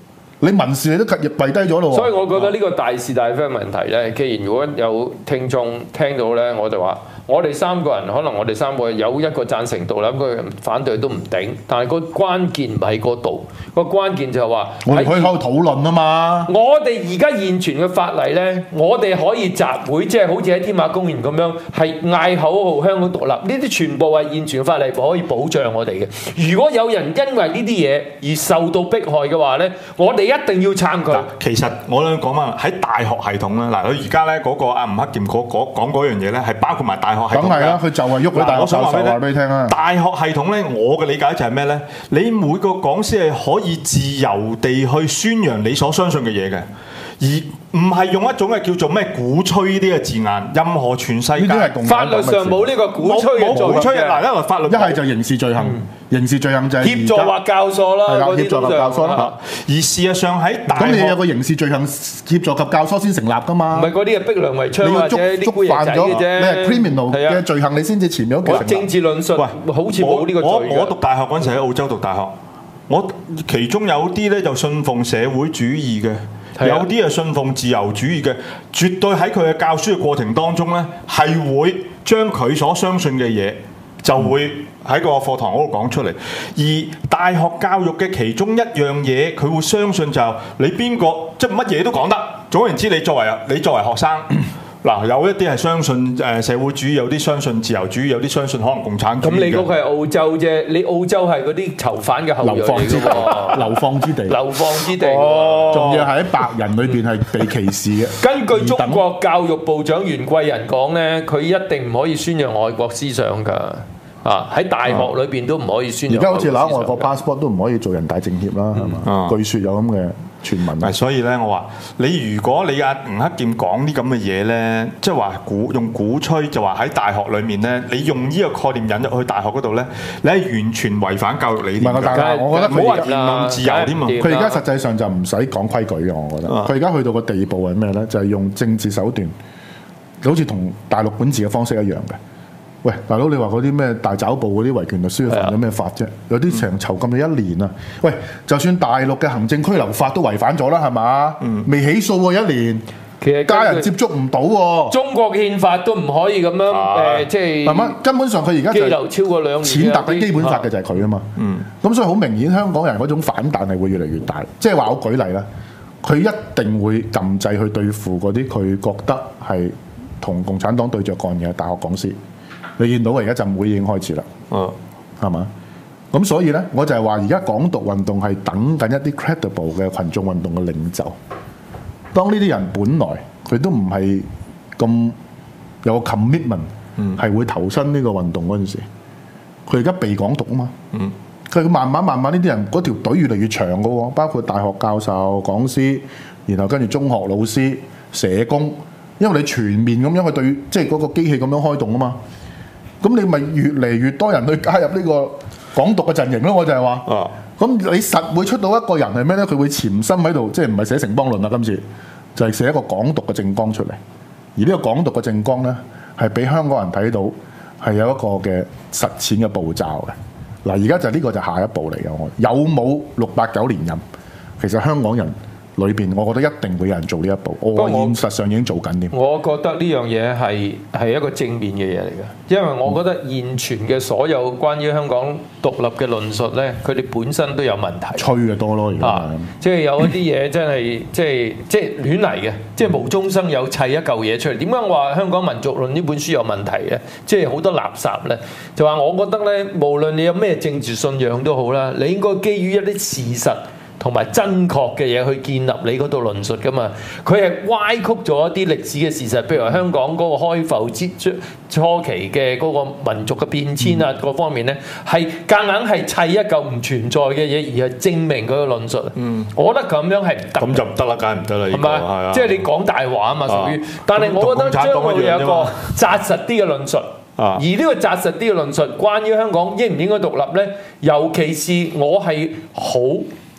你民事你都跪低咗咯喎。 所以我覺得呢個大是大非嘅問題咧，既然如果有聽眾聽到咧，我就話我哋三個人可能我哋三個有一個贊成獨立，一個反對都唔頂，但係個關鍵唔喺嗰度，個關鍵就係話我哋可以喺度討論啊嘛。 我哋而家現存嘅法例咧，我哋可以集會，即係好似喺天馬公園咁樣，係嗌口號香港獨立，呢啲全部係現存嘅法例可以保障我哋嘅。如果有人因為呢啲嘢而受到迫害嘅話咧，我哋一定要撐佢。 其實我想講翻喺大學系統咧，嗱佢而家咧嗰個阿吳克儉講嗰樣嘢咧，係包括埋大學系統。 梗係啦，佢就係喐佢大學教授話俾你聽啊。 大學系統咧，我嘅理解就係咩咧？你每個講師係可以自由地去宣揚你所相信嘅嘢嘅，而唔係用一種嘅叫做咩鼓吹呢啲嘅字眼。任何全世界法律上冇呢個鼓吹嘅作用嘅。 嗱，因為法律一係就刑事罪行，刑事罪行就係協助或教唆啦，嗰啲協助及教唆啦。 而事實上喺大學， 咁你有個刑事罪行協助及教唆先成立噶嘛？ 唔係嗰啲係逼良為娼或者啲孤兒仔嘅啫。 你係 criminal 嘅罪行，你先至前面嗰個成立。 政治論述，喂，好似冇呢個罪嘅。 我讀大學嗰陣時喺澳洲讀大學，我其中有啲咧就信奉社會主義嘅。有啲係信奉自由主義嘅，絕對喺佢嘅教書嘅過程當中咧，係會將佢所相信嘅嘢就會喺個課堂嗰度講出嚟。而大學教育嘅其中一樣嘢，佢會相信就係你邊個即係乜嘢都講得。總言之，你作為學生。嗱，有一啲係相信社會主義，有啲相信自由主義，有啲相信可能共產主義。咁你嗰個係澳洲啫，你澳洲係嗰啲囚犯嘅後裔嚟嘅喎， 流放之地， 流放之地， 仲要喺白人裏邊係被歧視嘅。 根據中國教育部長袁貴仁講咧，佢一定唔可以宣揚外國思想㗎。啊！喺大學裏邊都唔可以宣揚。 而家好似攞外國 passport 都唔可以做人大政協啦，係嘛？據說有咁嘅傳聞。 係，所以咧，我話你如果你阿吳克儉講啲咁嘅嘢咧，即係話用鼓吹，就話喺大學裏面咧，你用呢個概念引入去大學嗰度咧，你係完全違反教育理念。 唔係，但係我覺得佢言論自由添嘛。 佢而家實際上就唔使講規矩嘅，我覺得。佢而家去到個地步係咩咧？就係用政治手段，好似同大陸管治嘅方式一樣嘅。喂，大佬，你話嗰啲咩大抓捕嗰啲維權律師犯咗咩法啫？有啲成囚禁咗1年啊！喂，就算大陸嘅行政拘留法都違反咗啦，係嘛？未起訴喎1年，其實家人接觸唔到喎。 中國憲法都唔可以咁樣即係係嘛？根本上佢而家羈留超過2年， 踐踏緊基本法嘅就係佢啊嘛。咁所以好明顯，香港人嗰種反彈係會越嚟越大。即係話我舉例啦，佢一定會撳掣去對付嗰啲佢覺得係同共產黨對着幹嘅大學講師。你見到而家浸會已經開始啦，係嘛？咁所以咧，我就係話而家港獨運動係等緊一啲 credible 嘅群眾運動嘅領袖。當呢啲人本來佢都唔係咁有個 commitment，係會投身呢個運動嗰陣時，佢而家被港獨啊嘛。佢慢慢呢啲人嗰條隊越嚟越長嘅喎，包括大學教授、講師，然後跟住中學老師、社工，因為你全面咁樣去對，即係嗰個機器咁樣開動啊嘛。咁你咪越嚟越多人去加入呢個港獨嘅陣營咯，我就係話。咁你實會出到一個人係咩咧？佢會潛心喺度，即係唔係寫城邦論啦？今次就係寫一個港獨嘅政綱出嚟。而呢個港獨嘅政綱咧，係俾香港人睇到係有一個嘅實踐嘅步驟嘅。嗱，而家就呢個就下一步嚟嘅。我有冇689連任？其實香港人裏邊，我覺得一定會有人做呢一步。我現實上已經做緊添。 我覺得呢樣嘢係一個正面嘅嘢嚟嘅，因為我覺得現存嘅所有關於香港獨立嘅論述咧，佢哋本身都有問題。 吹嘅多咯，而家即係有一啲嘢真係即係亂嚟嘅，即係無中生有砌一嚿嘢出嚟。點解我話《香港民族論》呢本書有問題咧？即係好多垃圾咧，就話我覺得咧，無論你有咩政治信仰都好啦，你應該基於一啲事實同埋真確嘅嘢去建立你嗰度論述噶嘛。佢係歪曲咗一啲歷史嘅事實，譬如話香港嗰個開埠初期嘅嗰個民族嘅變遷啊，各方面咧係夾硬係砌一嚿唔存在嘅嘢，而係證明佢個論述。我覺得咁樣係唔得。 咁就唔得啦，梗係唔得啦， 係咪？係啊，即係你講大話啊嘛，屬於。但係我覺得將會有一個紮實啲嘅論述。而呢個紮實啲嘅論述，關於香港應唔應該獨立咧，尤其是我係好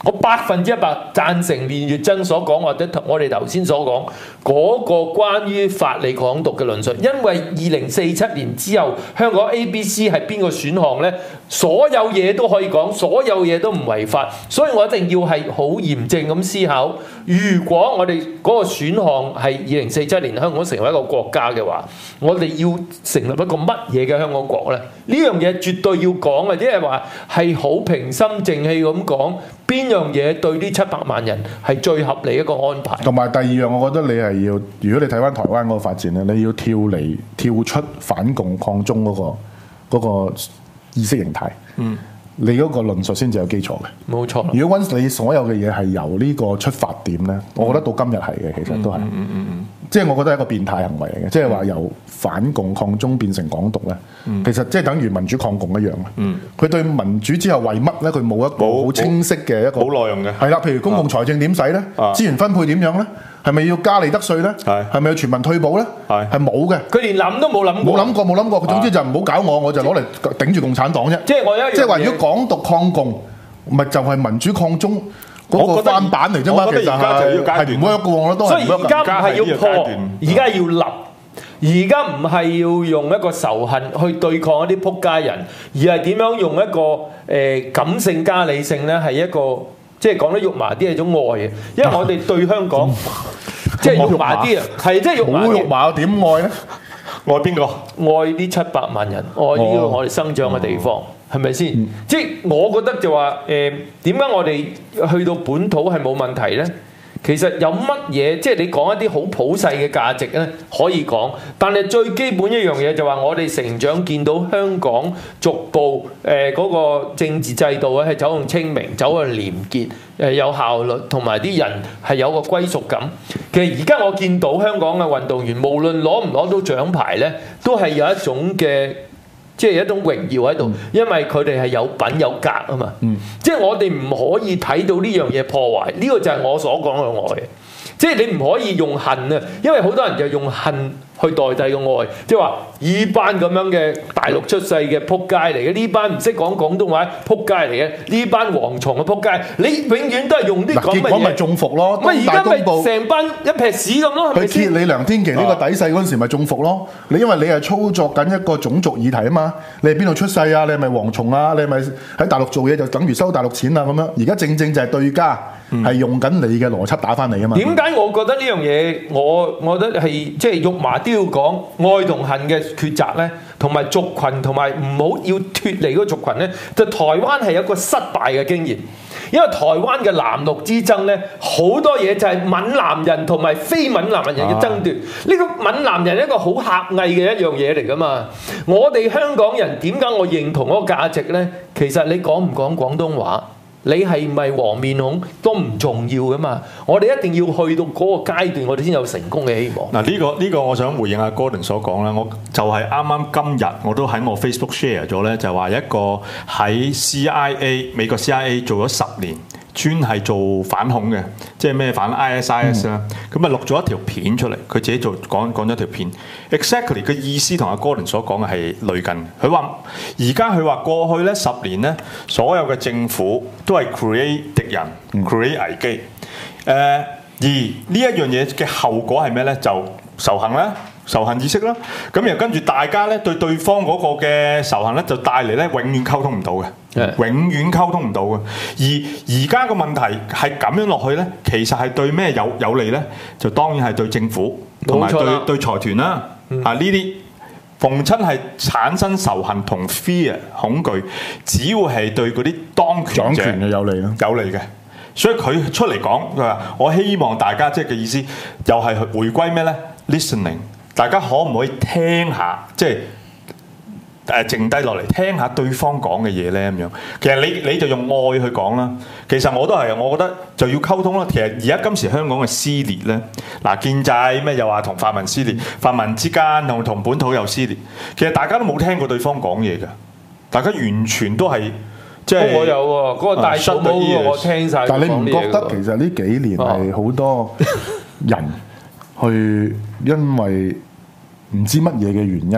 我100%贊成練乙錚所講，或者我哋頭先所講嗰個關於法理港獨嘅論述，因為2047年之後香港 ABC 係邊個選項呢？所有嘢都可以講，所有嘢都唔違法，所以我一定要係好嚴正咁思考。如果我哋嗰個選項係2047年香港成為一個國家嘅話，我哋要成立一個乜嘢嘅香港國呢？呢樣嘢絕對要講嘅，即係話係好平心靜氣咁講，邊樣嘢對呢700萬人係最合理一個安排。 同埋第二樣，我覺得你係要，如果你睇翻台灣嗰個發展咧，你要跳出反共抗中嗰個意識形態。你嗰個論述先至有基礎嘅。 冇錯。 如果你所有嘅嘢係由呢個出發點咧，我覺得到今日係嘅，其實都係。即係我覺得係一個變態行為嚟嘅，即係話由反共抗中變成港獨咧，其實即係等於民主抗共一樣啊。佢對民主之後為乜咧？佢冇一個好清晰嘅一個冇內容嘅。 係啦，譬如公共財政點使咧？資源分配點樣咧？係咪要加利得稅咧？係咪要全民退保咧？係冇嘅。 佢連諗都冇諗過。 冇諗過。總之就唔好搞我就攞嚟頂住共產黨啫。即係話如果港獨抗共，咪就係民主抗中嗰個翻版嚟啫嘛。其實係唔 work 嘅，我覺得都係。 所以而家唔係要破，而家要立。而家唔係要用一個仇恨去對抗一啲仆街人，而係點樣用一個感性加理性咧？係一個即係講得肉麻啲係一種愛嘅，因為我哋對香港即係肉麻啲啊，係即係肉麻啲。好肉麻點愛咧？愛邊個？愛呢700萬人，愛呢個我哋生長嘅地方，係咪先？即係我覺得就話點解我哋去到本土係冇問題咧？其實有乜嘢，即係你講一啲好普世嘅價值咧，可以講。但係最基本一樣嘢就話，我哋成長見到香港逐步嗰個政治制度咧係走向清明，走向廉潔，有效率，同埋啲人係有個歸屬感。其實而家我見到香港嘅運動員，無論攞唔攞到獎牌咧，都係有一種嘅。即係一種榮耀喺度，因為佢哋係有品有格啊嘛。即係我哋唔可以睇到呢樣嘢破壞，呢個就係我所講嘅愛。即係你唔可以用恨啊，因為好多人就用恨去代替個愛，即係話呢班咁樣嘅大陸出世嘅撲街嚟嘅，呢班唔識講廣東話撲街嚟嘅，呢班蝗蟲嘅撲街，你永遠都係用啲咁嘅嘢。結果咪中伏咯，咪而家咪成班一撇屎咁咯，係咪先？佢揭你梁天琦呢個底細嗰陣時，咪中伏咯。你因為你係操作緊一個種族議題啊嘛，你係邊度出世啊？你係咪蝗蟲啊？你係咪喺大陸做嘢就等於收大陸錢啊？咁樣而家正正就係對家。係用緊你嘅邏輯打翻嚟啊嘛！點解我覺得呢樣嘢，我覺得係即係肉麻都要講愛同恨嘅抉擇咧，同埋族群同埋唔好要脫離嗰個族群咧，就台灣係一個失敗嘅經驗，因為台灣嘅藍綠之爭咧，好多嘢就係閩南人同埋非閩南人嘅爭奪。呢個閩南人係一個好狹隘嘅一樣嘢嚟噶嘛。我哋香港人點解我認同嗰個價值咧？其實你講唔講廣東話？你係咪黃面孔都唔重要噶嘛？我哋一定要去到嗰個階段，我哋先有成功嘅希望。嗱，呢個我想回應阿 Gordon 所講啦。我就係啱啱今日我都喺我 Facebook share 咗咧，就係話一個喺 CIA 美國 CIA 做咗10年，專係做反恐嘅，即係咩反 ISIS 啦。咁啊錄咗一條片出嚟，佢自己講咗條片。Exactly 嘅意思同阿 Gordon 所講嘅係類近。佢話佢話過去咧10年咧，所有嘅政府都係 create 敵人、create 危機。而呢一樣嘢嘅後果係咩咧？就仇恨啦。仇恨意識啦，咁然後跟住大家咧對對方嗰個嘅仇恨咧，就帶嚟咧永遠溝通唔到嘅，永遠溝通唔到嘅。而家個問題係咁樣落去咧，其實係對咩有利咧？就當然係對政府同埋對財團啦。啊呢啲逢親係產生仇恨同 fear 恐懼，只要係對嗰啲當權者掌權嘅有利咯，有利嘅。所以佢出嚟講，佢話我希望大家即係嘅意思，又係回歸咩咧 ？Listening。大家可唔可以聽下，即係靜低落嚟聽下對方講嘅嘢咧？咁樣其實你就用愛去講啦。其實我都係，我覺得就要溝通啦。其實而家今時香港嘅撕裂咧，嗱建制咩又話同泛民撕裂，泛民之間同本土又撕裂。其實大家都冇聽過對方講嘢㗎，大家完全都係即係我有喎，嗰個大叔我聽晒。但係你唔覺得其實呢幾年係好多人去因為唔知乜嘢嘅原因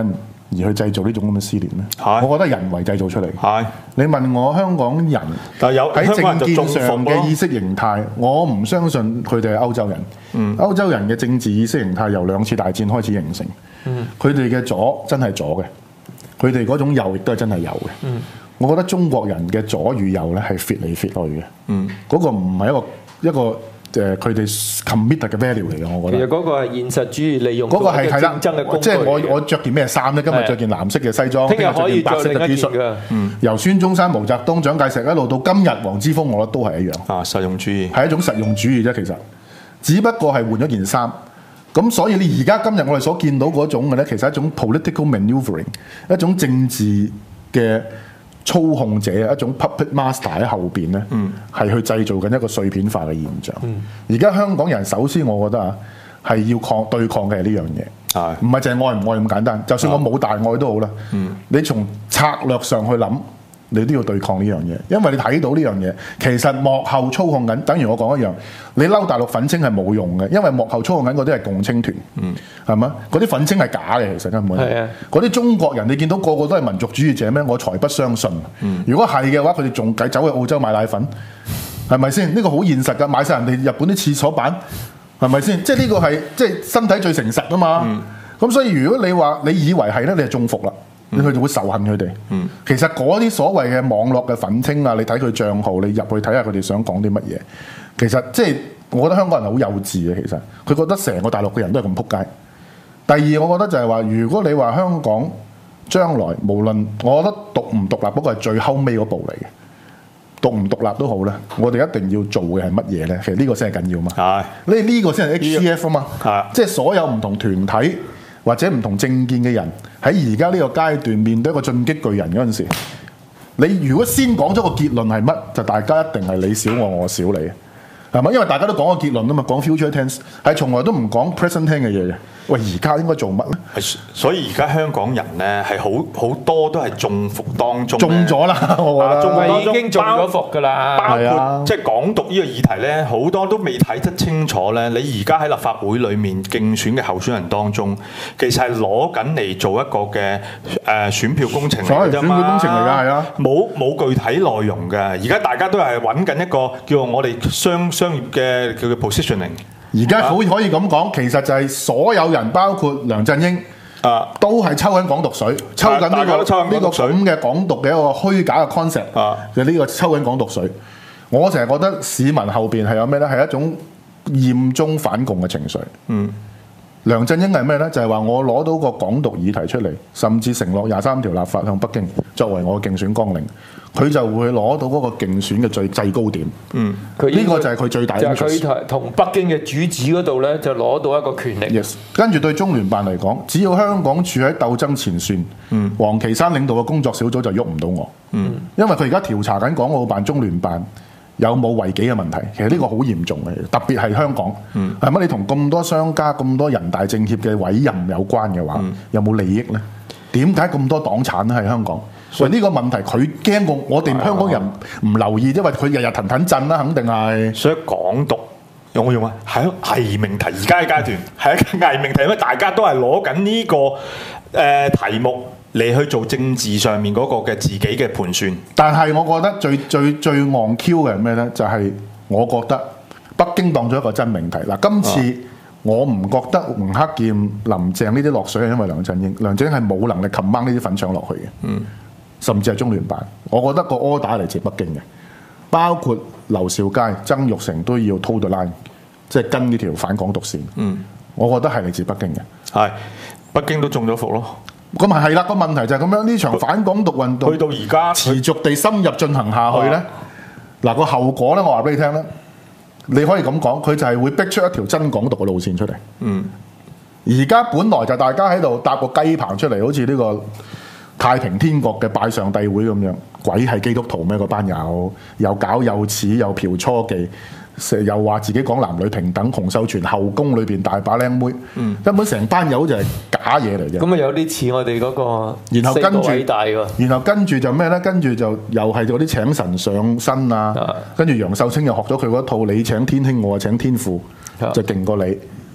而去製造呢種咁嘅撕裂咧？ 係我覺得人為製造出嚟。 係你問我香港人但係有喺香港人就政見中伏咯上嘅意識形態，我唔相信佢哋係歐洲人。歐洲人嘅政治意識形態由2次大戰開始形成。佢哋嘅左真係左嘅，佢哋嗰種右亦都係真係右嘅。我覺得中國人嘅左與右咧係 fit 嚟 fit 去嘅。嗰個唔係一個佢哋 commit 嘅 value 嚟嘅，我覺得。 其實嗰個係現實主義利用嗰個係係啦， 競爭嘅工具。 即係我着件咩衫咧？今日着件藍色嘅西裝， 聽日可以着件白色嘅 T 恤。由孫中山、毛澤東、蔣介石一路到今日黃之鋒，我覺得都係一樣。 實用主義係一種實用主義啫，其實只不過係換咗件衫。咁所以你而家今日我哋所見到嗰種嘅咧，其實係一種 political manoeuvring， 一種政治嘅操控者，一種 puppet master 喺後邊咧，係去製造緊一個碎片化嘅現象。而家香港人首先我覺得啊，係要對抗嘅係呢樣嘢，唔係淨係愛唔愛咁簡單。就算我冇大愛都好啦，你從策略上去諗，你都要對抗呢樣嘢，因為你睇到呢樣嘢，其實幕後操控緊，等於我講一樣，你嬲大陸粉青係冇用嘅，因為幕後操控緊嗰啲係共青團，係嘛？嗰啲粉青係假嘅，其實根本。嗰啲中國人，你見到個個都係民族主義者咩？我才不相信。如果係嘅話，佢哋仲走去澳洲買奶粉，係咪先？呢個好現實㗎，買晒人哋日本啲廁所板，係咪先？即係呢個係即係身體最誠實啊嘛。咁所以如果你話你以為係咧，你係中伏啦。佢就會仇恨佢哋。其實嗰啲所謂嘅網絡嘅粉青啊，你睇佢帳號，你入去睇下佢哋想講啲乜嘢。其實即係我覺得香港人好幼稚嘅，其實佢覺得成個大陸嘅人都係咁撲街。第二，我覺得就係話，如果你話香港將來無論我覺得獨唔獨立，不過係最後尾嗰步嚟嘅。獨唔獨立都好啦，我哋一定要做嘅係乜嘢咧？其實呢個先係緊要嘛。係呢個先係 HCF 啊嘛。即係所有唔同團體或者唔同政見嘅人喺而家呢個階段面對一個進擊巨人嗰陣時，你如果先講咗個結論係乜，就大家一定係你少我，我少你，係咪？因為大家都講個結論啊嘛，講 future tense 係從來都唔講 present tense 嘅嘢嘅。喂，而家應該做乜咧？ 所以而家香港人咧係好多都係中伏當中， 中咗啦，我覺得中當中已經中咗伏㗎啦。 包括即係港獨呢個議題咧，好多都未睇得清楚咧。你而家喺立法會裡面競選嘅候選人當中，其實係攞緊嚟做一個嘅選票工程嚟㗎啫嘛。選票工程嚟㗎，係啊，冇具體內容嘅。而家大家都係揾緊一個叫我哋商業嘅叫做 positioning。而家可以咁講，其實就係所有人，包括梁振英，都係抽緊港獨水，抽緊呢個咁嘅港獨嘅一個虛假嘅 concept 嘅呢個抽緊港獨水。我成日覺得市民後邊係有咩咧？係一種厭中反共嘅情緒。梁振英係咩咧？就係話我攞到個港獨議題出嚟，甚至承諾23條立法向北京作為我嘅競選綱領，佢就會攞到嗰個競選嘅最制高點。呢個就係佢最大嘅。 就係佢同北京嘅主子嗰度咧，就攞到一個權力。 Yes， 跟住對中聯辦嚟講，只要香港處喺鬥爭前線，黃岐山領導嘅工作小組就喐唔到我。因為佢而家調查緊港澳辦、中聯辦有冇違紀嘅問題，其實呢個好嚴重嘅，特別係香港，係乜？你同咁多商家、咁多人大政協嘅委任有關嘅話，有冇利益呢？點解咁多黨產咧喺香港？所以呢個問題佢驚過我哋香港人唔留意，因為佢日日騰騰震啦，肯定係。所以港獨用唔用啊？係一個偽命題，而家嘅階段係一個偽命題，因為大家都係攞緊呢個題目嚟去做政治上面嗰個嘅自己嘅盤算。但係我覺得最戇 Q 嘅係咩呢？就係我覺得北京當咗一個真命題。嗱，今次我唔覺得吳克儉、林鄭呢啲落水係因為梁振英，梁振英係冇能力擒掹呢啲粉腸落去嘅。甚至係中聯辦，我覺得個 order 嚟自北京嘅，包括劉兆佳、曾鈺成都要 toe the line， 即係跟呢條反港獨線。我覺得係嚟自北京嘅。係，北京都中咗伏咯。咁係啦，個問題就係咁樣，呢場反港獨運動去到而家持續地深入進行下去咧，嗱個後果咧，我話俾你聽咧，你可以咁講，佢就係會逼出一條真港獨嘅路線出嚟。而家本來就大家喺度搭個雞棚出嚟，好似呢個太平天國嘅拜上帝會咁樣，鬼係基督徒咩？嗰班友又搞幼齒，又嫖初妓，又話自己講男女平等，洪秀全後宮裏邊大把靚妹，根本成班友就係假嘢嚟嘅。咁啊有啲似我哋嗰個四個偉大喎。然後跟住就咩咧？跟住就又係嗰啲請神上身啊！跟住楊秀清又學咗佢嗰套，你請天兄，我請天父，就勁過你。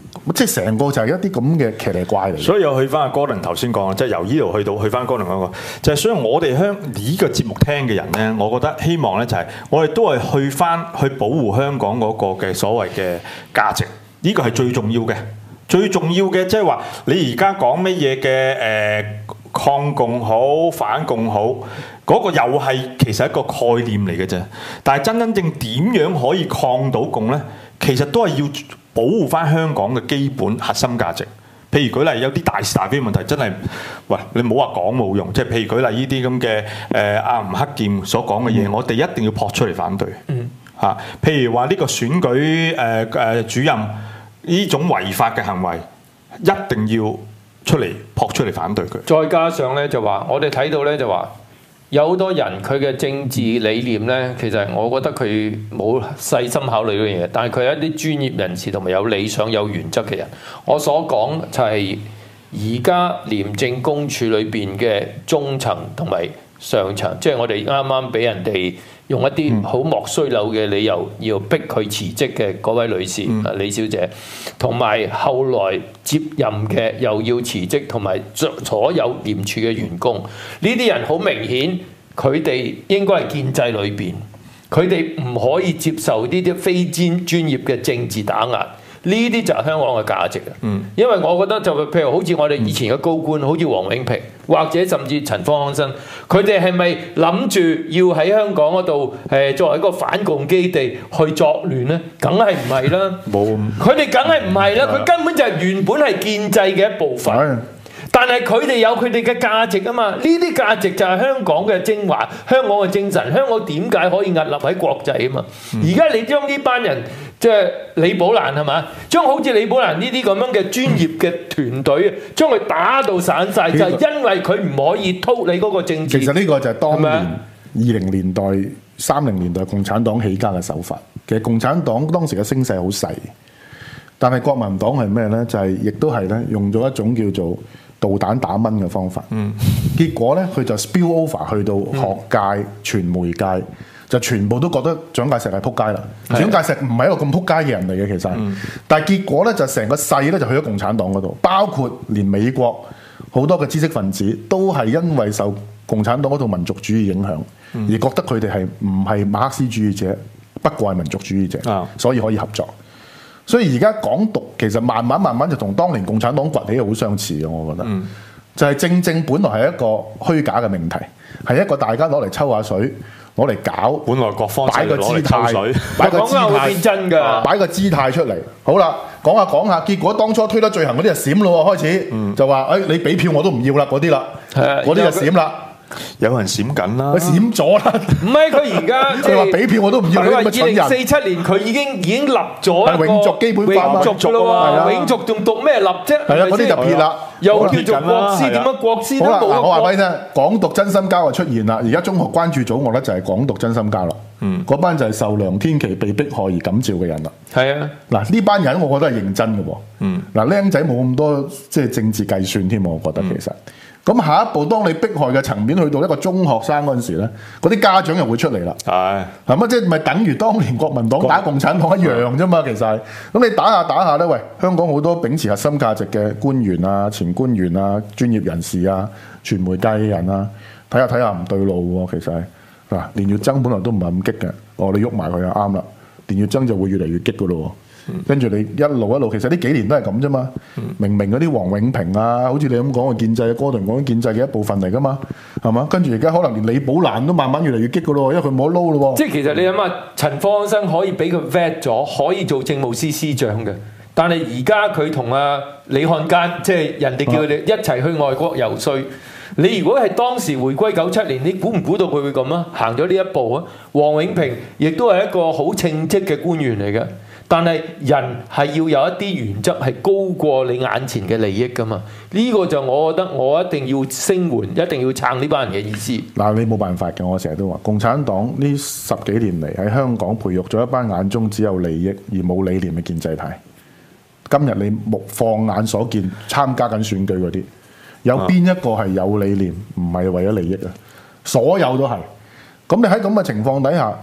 即係成個就係一啲咁嘅騎呢怪嚟。 所以又去翻阿哥倫頭先講，即係由呢度去翻哥倫嗰個，就係所以我哋呢個節目聽嘅人咧，我覺得希望咧就係我哋都係去保護香港嗰個嘅所謂嘅價值，呢個係最重要嘅。最重要嘅即係話你而家講乜嘢嘅抗共好反共好，嗰個又係其實一個概念嚟嘅啫。但係真正點樣可以抗到共咧？其實都係要保護翻香港嘅基本核心價值。譬如舉例有啲大是大非問題，真係喂你唔好話講冇用。即係譬如舉例呢啲咁嘅阿吳克儉所講嘅嘢，我哋一定要撲出嚟反對。譬如話呢個選舉主任呢種違法嘅行為，一定要撲出嚟反對佢。 再加上咧就話，我哋睇到咧就話，有好多人佢嘅政治理念咧，其實我覺得佢冇細心考慮呢樣嘢，但係佢係一啲專業人士同埋有理想有原則嘅人。我所講就係而家廉政公署裏邊嘅中層同埋上層，即係我哋啱啱俾人哋用一啲好莫須有嘅理由要逼佢辭職嘅嗰位女士李小姐，同埋後來接任嘅又要辭職，同埋所有廉署嘅員工，呢啲人好明顯，佢哋應該係建制裏邊，佢哋唔可以接受呢啲非專業嘅政治打壓。呢啲就係香港嘅價值啊！因為我覺得就譬如好似我哋以前嘅高官，好似黃永平或者甚至陳方安生，佢哋係咪諗住要喺香港嗰度作為一個反共基地去作亂呢？梗係唔係啦！冇，佢哋梗係唔係啦！佢根本就係原本係建制嘅一部分。但係佢哋有佢哋嘅價值啊嘛，呢啲價值就係香港嘅精華，香港嘅精神。香港點解可以屹立喺國際啊嘛？而家你將呢班人即係李寶蘭係嘛，將好似李寶蘭呢啲咁樣嘅專業嘅團隊，將佢打到散晒，就係因為佢唔可以脫你嗰個政治。 其實呢個就係當年20年代、30年代共產黨起家嘅手法。其實共產黨當時嘅聲勢好細，但係國民黨係咩呢？就係亦都係咧用咗一種叫做導彈打蚊嘅方法，結果咧佢就 spill over 去到學界、傳媒界，就全部都覺得蔣介石係撲街啦。蔣介石唔係一個咁撲街嘅人嚟嘅，其實，但係結果咧就成個勢咧就去咗共產黨嗰度，包括連美國好多嘅知識分子都係因為受共產黨嗰套民族主義影響，而覺得佢哋係唔係馬克思主義者，不過係民族主義者，所以可以合作。所以而家港獨其實慢慢就同當年共產黨崛起好相似嘅，我覺得，就係正本來係一個虛假嘅命題，係一個大家攞嚟抽下水，攞嚟搞， 本來各方擺個姿態，擺個姿態變真㗎， 擺個姿態出嚟。好啦，講下，結果當初推得罪行嗰啲就閃咯喎，開始就話你俾票我都唔要啦，嗰啲啦，嗰啲就閃啦。 有人閃緊啦， 佢閃咗啦。 唔係佢而家佢話俾票我都唔要，你咁嘅蠢人。 2047年佢已經立咗一個永續基本法嘛， 永續啦喎，永續仲讀咩立啫？ 係啦，嗰啲就撇啦， 又叫做國師，點解國師都冇？ 好啦，我話俾你聽，港獨真心交就出現啦。而家中學關注組，我覺得就係港獨真心交啦。嗰班就係受梁天琦被迫害而感召嘅人啦。 係啊， 嗱呢班人我覺得係認真嘅喎。嗱僆仔冇咁多即係政治計算添，我覺得其實。咁下一步，當你迫害嘅層面去到一個中學生嗰陣時咧，嗰啲家長又會出嚟啦。係咪即係咪等於當年國民黨打共產黨一樣啫嘛？其實係咁你打下咧，喂，香港好多秉持核心價值嘅官員啊、前官員啊、專業人士啊、傳媒界嘅人啊，睇下唔對路喎。其實係嗱，連月增本來都唔係咁激嘅，你喐埋佢就啱啦。連月增就會越嚟越激噶咯。跟住你一路，其實呢幾年都係咁啫嘛。明嗰啲黃永平啊，好似你咁講嘅建制嘅哥頓講建制嘅一部分嚟噶嘛，係嘛？跟住而家可能連李寶蘭都慢慢越嚟越激噶咯，因為佢冇得撈咯。 即係其實你諗下，陳方安生可以俾佢 vet 咗，可以做政務司司長嘅，但係而家佢同阿李漢奸，即係人哋叫佢哋一齊去外國游說。你如果係當時回歸97年，你估唔估到佢會咁啊？行咗呢一步啊？黃永平亦都係一個好稱職嘅官員嚟嘅。但係人係要有一啲原則係高過你眼前嘅利益㗎嘛？呢個就我覺得我一定要聲援，一定要撐呢班人嘅意思。 嗱，你冇辦法嘅，我成日都話，共產黨呢10幾年嚟喺香港培育咗一班眼中只有利益而冇理念嘅建制派。今日你放眼所見，參加緊選舉嗰啲，有邊一個係有理念，唔係為咗利益啊？所有都係。咁你喺咁嘅情況底下，佢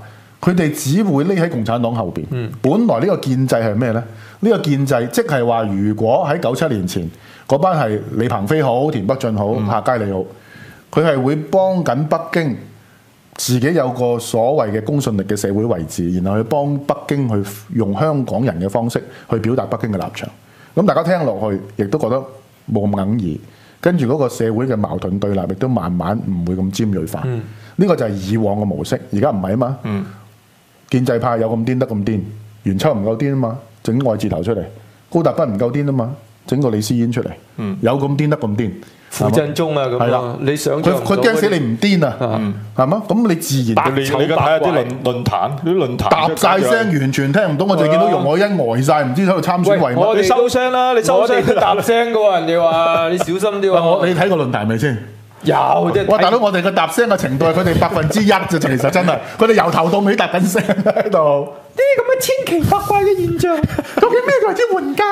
佢哋只會匿喺共產黨後邊。本來呢個建制係咩呢？呢個建制即係話，如果喺97年前嗰班係李鵬飛好、田北俊好、夏佳理好，佢係會幫緊北京自己有個所謂嘅公信力嘅社會位置，然後去幫北京去用香港人嘅方式去表達北京嘅立場。咁大家聽落去，亦都覺得冇咁哽耳。跟住嗰個社會嘅矛盾對立，亦都慢慢唔會咁尖鋭化。呢個就係以往嘅模式，而家唔係啊嘛。建制派有咁癲得咁癲，袁秋唔夠癲啊嘛，整愛字頭出嚟；高達斌唔夠癲啊嘛，整個李思嫣出嚟。有咁癲得咁癲， 傅振中啊咁啊，你想象唔到佢驚死你唔癲啊，係嘛？咁你自然你而家睇下啲論壇，啲論壇答晒聲，完全聽唔到。我淨見到容海恩呆晒，唔知喺度參選為乜。 你收聲啦！你收聲， 我哋都答聲嘅喎，人哋話你小心啲喎。 你睇過論壇未先？ 有即係哇！大佬，我哋嘅答聲嘅程度係佢哋1%啫，其實真係佢哋由頭到尾答緊聲喺度。呢啲咁嘅千奇百怪嘅現象，究竟咩為之援交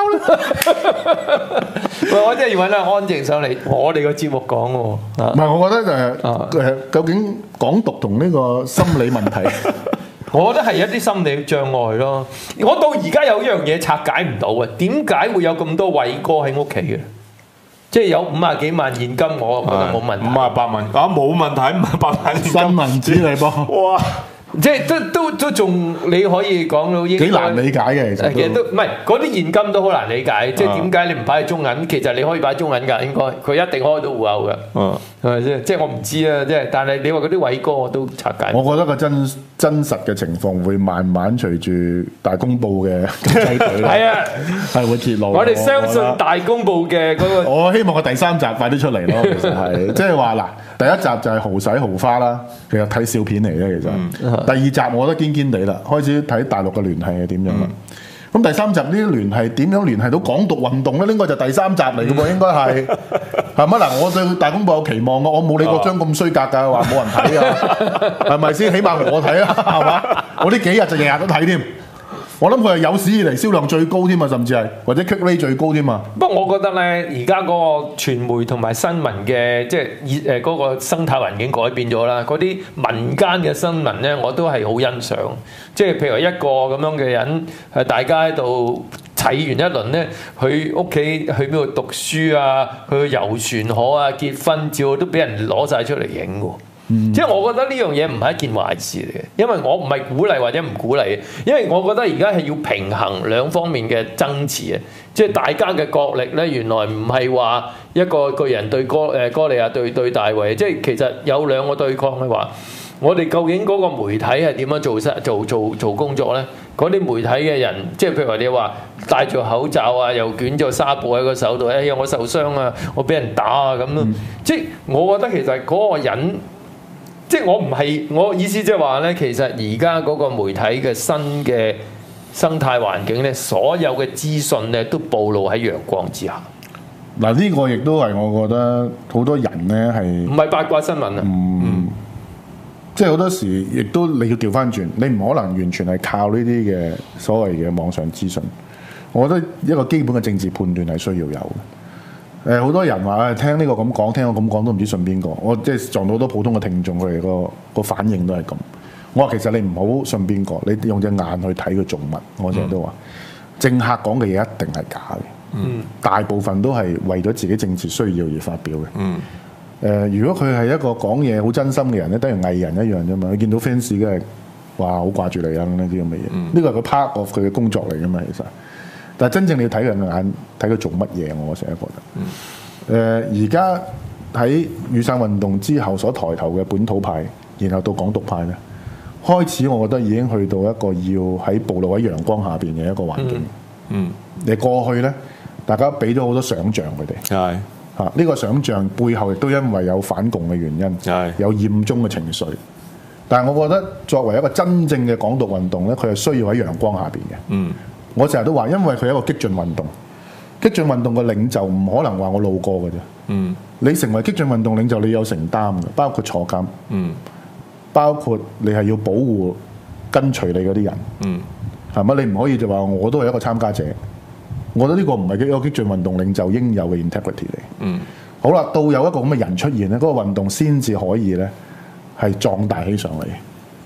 咧？ 我真係要揾阿安靜上嚟，我哋個節目講喎。 唔係，我覺得究竟港獨同呢個心理問題， 我覺得係一啲心理障礙咯。我到而家有一樣嘢拆解唔到啊！點解會有咁多偉哥喺屋企嘅？即係有50幾萬現金，我覺得冇問題。 58萬冇問題，58萬新聞紙嚟噃。 哇！ 即係都仲你可以講到應該幾難理解嘅， 其實都唔係嗰啲現金都好難理解，即係點解你唔擺喺中銀？其實你可以擺中銀㗎，應該佢一定開到戶口㗎，係咪先？即係我唔知啊，即係但係你話嗰啲偉哥我都拆解。 我覺得個真實嘅情況會慢慢隨住大公報嘅雞腿係啊， 係會揭露。 我哋相信大公報嘅嗰個。 我希望個第3集快啲出嚟咯，其實係即係話嗱，第一集就係豪使豪花啦，其實睇笑片嚟嘅其實。第2集我覺得堅堅地啦，開始睇大陸嘅聯繫係點樣啦。咁第3集呢啲聯繫點樣聯繫到港獨運動咧？應該就第3集嚟嘅喎，應該係係咪嗱？我對大公報有期望嘅，我冇李國章咁衰格㗎，話冇人睇啊，係咪先？起碼我睇啊，係嘛？我呢幾日就日日都睇添。我諗佢係有史以嚟銷量最高添啊，甚至係或者 click rate 最高添啊。 不過我覺得咧，而家嗰個傳媒同埋新聞嘅即係嗰個生態環境改變咗啦。嗰啲民間嘅新聞咧，我都係好欣賞。即係譬如一個咁樣嘅人，大家喺度睇完一輪咧，佢屋企去邊度讀書啊，去遊船河啊，結婚照都俾人攞晒出嚟影喎。即係我覺得呢樣嘢唔係一件壞事嚟嘅，因為我唔係鼓勵或者唔鼓勵，因為我覺得而家係要平衡兩方面嘅爭持啊！即係大家嘅角力咧，原來唔係話一個巨人對哥利亞對大衛，即係其實有兩個對抗嘅話，我哋究竟嗰個媒體係點樣做工作咧？嗰啲媒體嘅人，即係譬如話你話戴住口罩啊，又捲咗紗布喺個手度，哎呀我受傷啊，我俾人打啊咁咯，即係我覺得其實嗰個人。即係我意思即係話咧，其實而家嗰個媒體嘅新嘅生態環境咧，所有嘅資訊咧都暴露喺陽光之下。 嗱，呢個亦都係我覺得好多人咧係唔係八卦新聞啊？ 即係好多時亦都你要調翻轉，你唔可能完全係靠呢啲嘅所謂嘅網上資訊。我覺得一個基本嘅政治判斷係需要有嘅。好多人話聽呢個咁講，聽我咁講都唔知信邊個。我即係撞到好多普通嘅聽眾，佢哋個反應都係咁。我話其實你唔好信邊個，你用隻眼去睇佢做乜。我成日都話，政客講嘅嘢一定係假嘅。大部分都係為咗自己政治需要而發表嘅。如果佢係一個講嘢好真心嘅人咧，等於藝人一樣啫嘛。佢見到 fans 梗係話好掛住你啊呢啲咁嘅嘢。呢個係佢 part of 佢嘅工作嚟㗎嘛，其實。但係真正你要睇佢嘅眼，睇佢做乜嘢，我成日覺得。而家喺雨傘運動之後所抬頭嘅本土派，然後到港獨派咧，開始我覺得已經去到一個要喺暴露喺陽光下邊嘅一個環境。你過去咧，大家俾咗好多想像佢哋。係嚇，呢個想像背後亦都因為有反共嘅原因，有厭中嘅情緒。但係我覺得作為一個真正嘅港獨運動咧，佢係需要喺陽光下邊嘅。我成日都話，因為佢係一個激進運動，激進運動嘅領袖唔可能話我路過嘅啫。你成為激進運動領袖，你有承擔嘅，包括坐監，包括你係要保護跟隨你嗰啲人，係咪？你唔可以就話我都係一個參加者。我覺得呢個唔係一個激進運動領袖應有嘅 integrity 嚟。好啦，到有一個咁嘅人出現咧，嗰個運動先至可以咧係壯大起上嚟。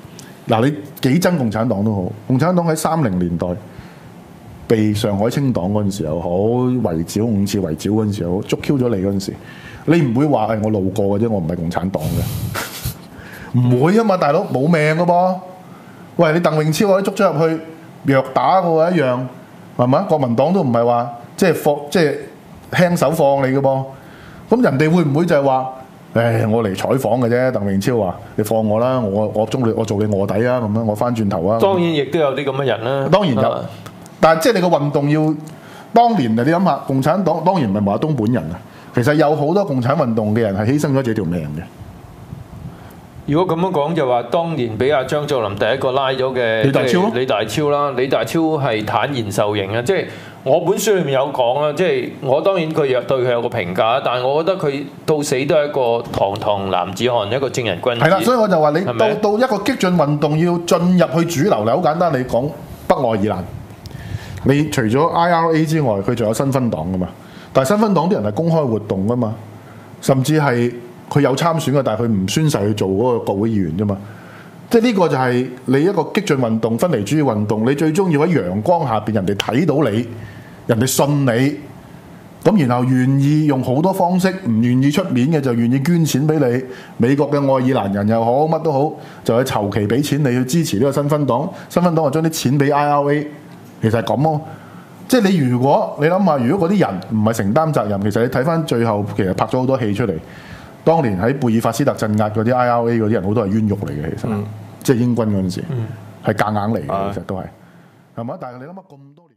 嗱，你幾憎共產黨都好，共產黨喺30年代被上海清黨嗰陣時又好，圍剿5次圍剿嗰陣時又好，捉 Q 咗你嗰陣時，你唔會話我路過嘅啫，我唔係共產黨嘅，唔會啊嘛，大佬冇命噶噃。喂，你鄧穎超可以捉咗入去虐打嘅喎一樣，係咪？國民黨都唔係話即係輕手放你嘅噃，咁人哋會唔會就係話？我嚟採訪嘅啫，鄧穎超話：你放我啦，我做你臥底啊，咁樣我翻轉頭啊。 當然亦都有啲咁嘅人啦。 當然有，但係即係你個運動要當年你諗下，共產黨當然唔係毛澤東本人啊，其實有好多共產運動嘅人係犧牲咗自己條命嘅。 如果咁樣講就話，當年俾阿張作霖第一個拉咗嘅李大超咯， 李大超啦，李大超係坦然受刑啊，即係。我本書裏面有講啦，即係我當然佢對佢有個評價，但係我覺得佢到死都係一個堂堂男子漢，一個正人君子。 係啦，所以我就話你係到一個激進運動要進入去主流，好簡單，你講北愛爾蘭，你除咗 IRA 之外，佢仲有新芬黨噶嘛？但係新芬黨啲人係公開活動噶嘛，甚至係佢有參選嘅，但係佢唔宣誓去做嗰個國會議員啫嘛。即係呢個就係你一個激進運動、分離主義運動，你最終要喺陽光下邊，人哋睇到你，人哋信你，咁然後願意用好多方式，唔願意出面嘅就願意捐錢俾你。美國嘅愛爾蘭人又好，乜都好，就去籌期俾錢你去支持呢個新芬黨。新芬黨就將啲錢俾 IRA， 其實係咁咯。即係你諗下，如果嗰啲人唔係承擔責任，其實你睇翻最後，其實拍咗好多戲出嚟。當年喺貝爾法斯特鎮壓嗰啲 IRA 嗰啲人，好多係冤獄嚟嘅，其實，即係英軍嗰陣時係夾硬嚟嘅，其實都係，係嘛？但係你諗下咁多。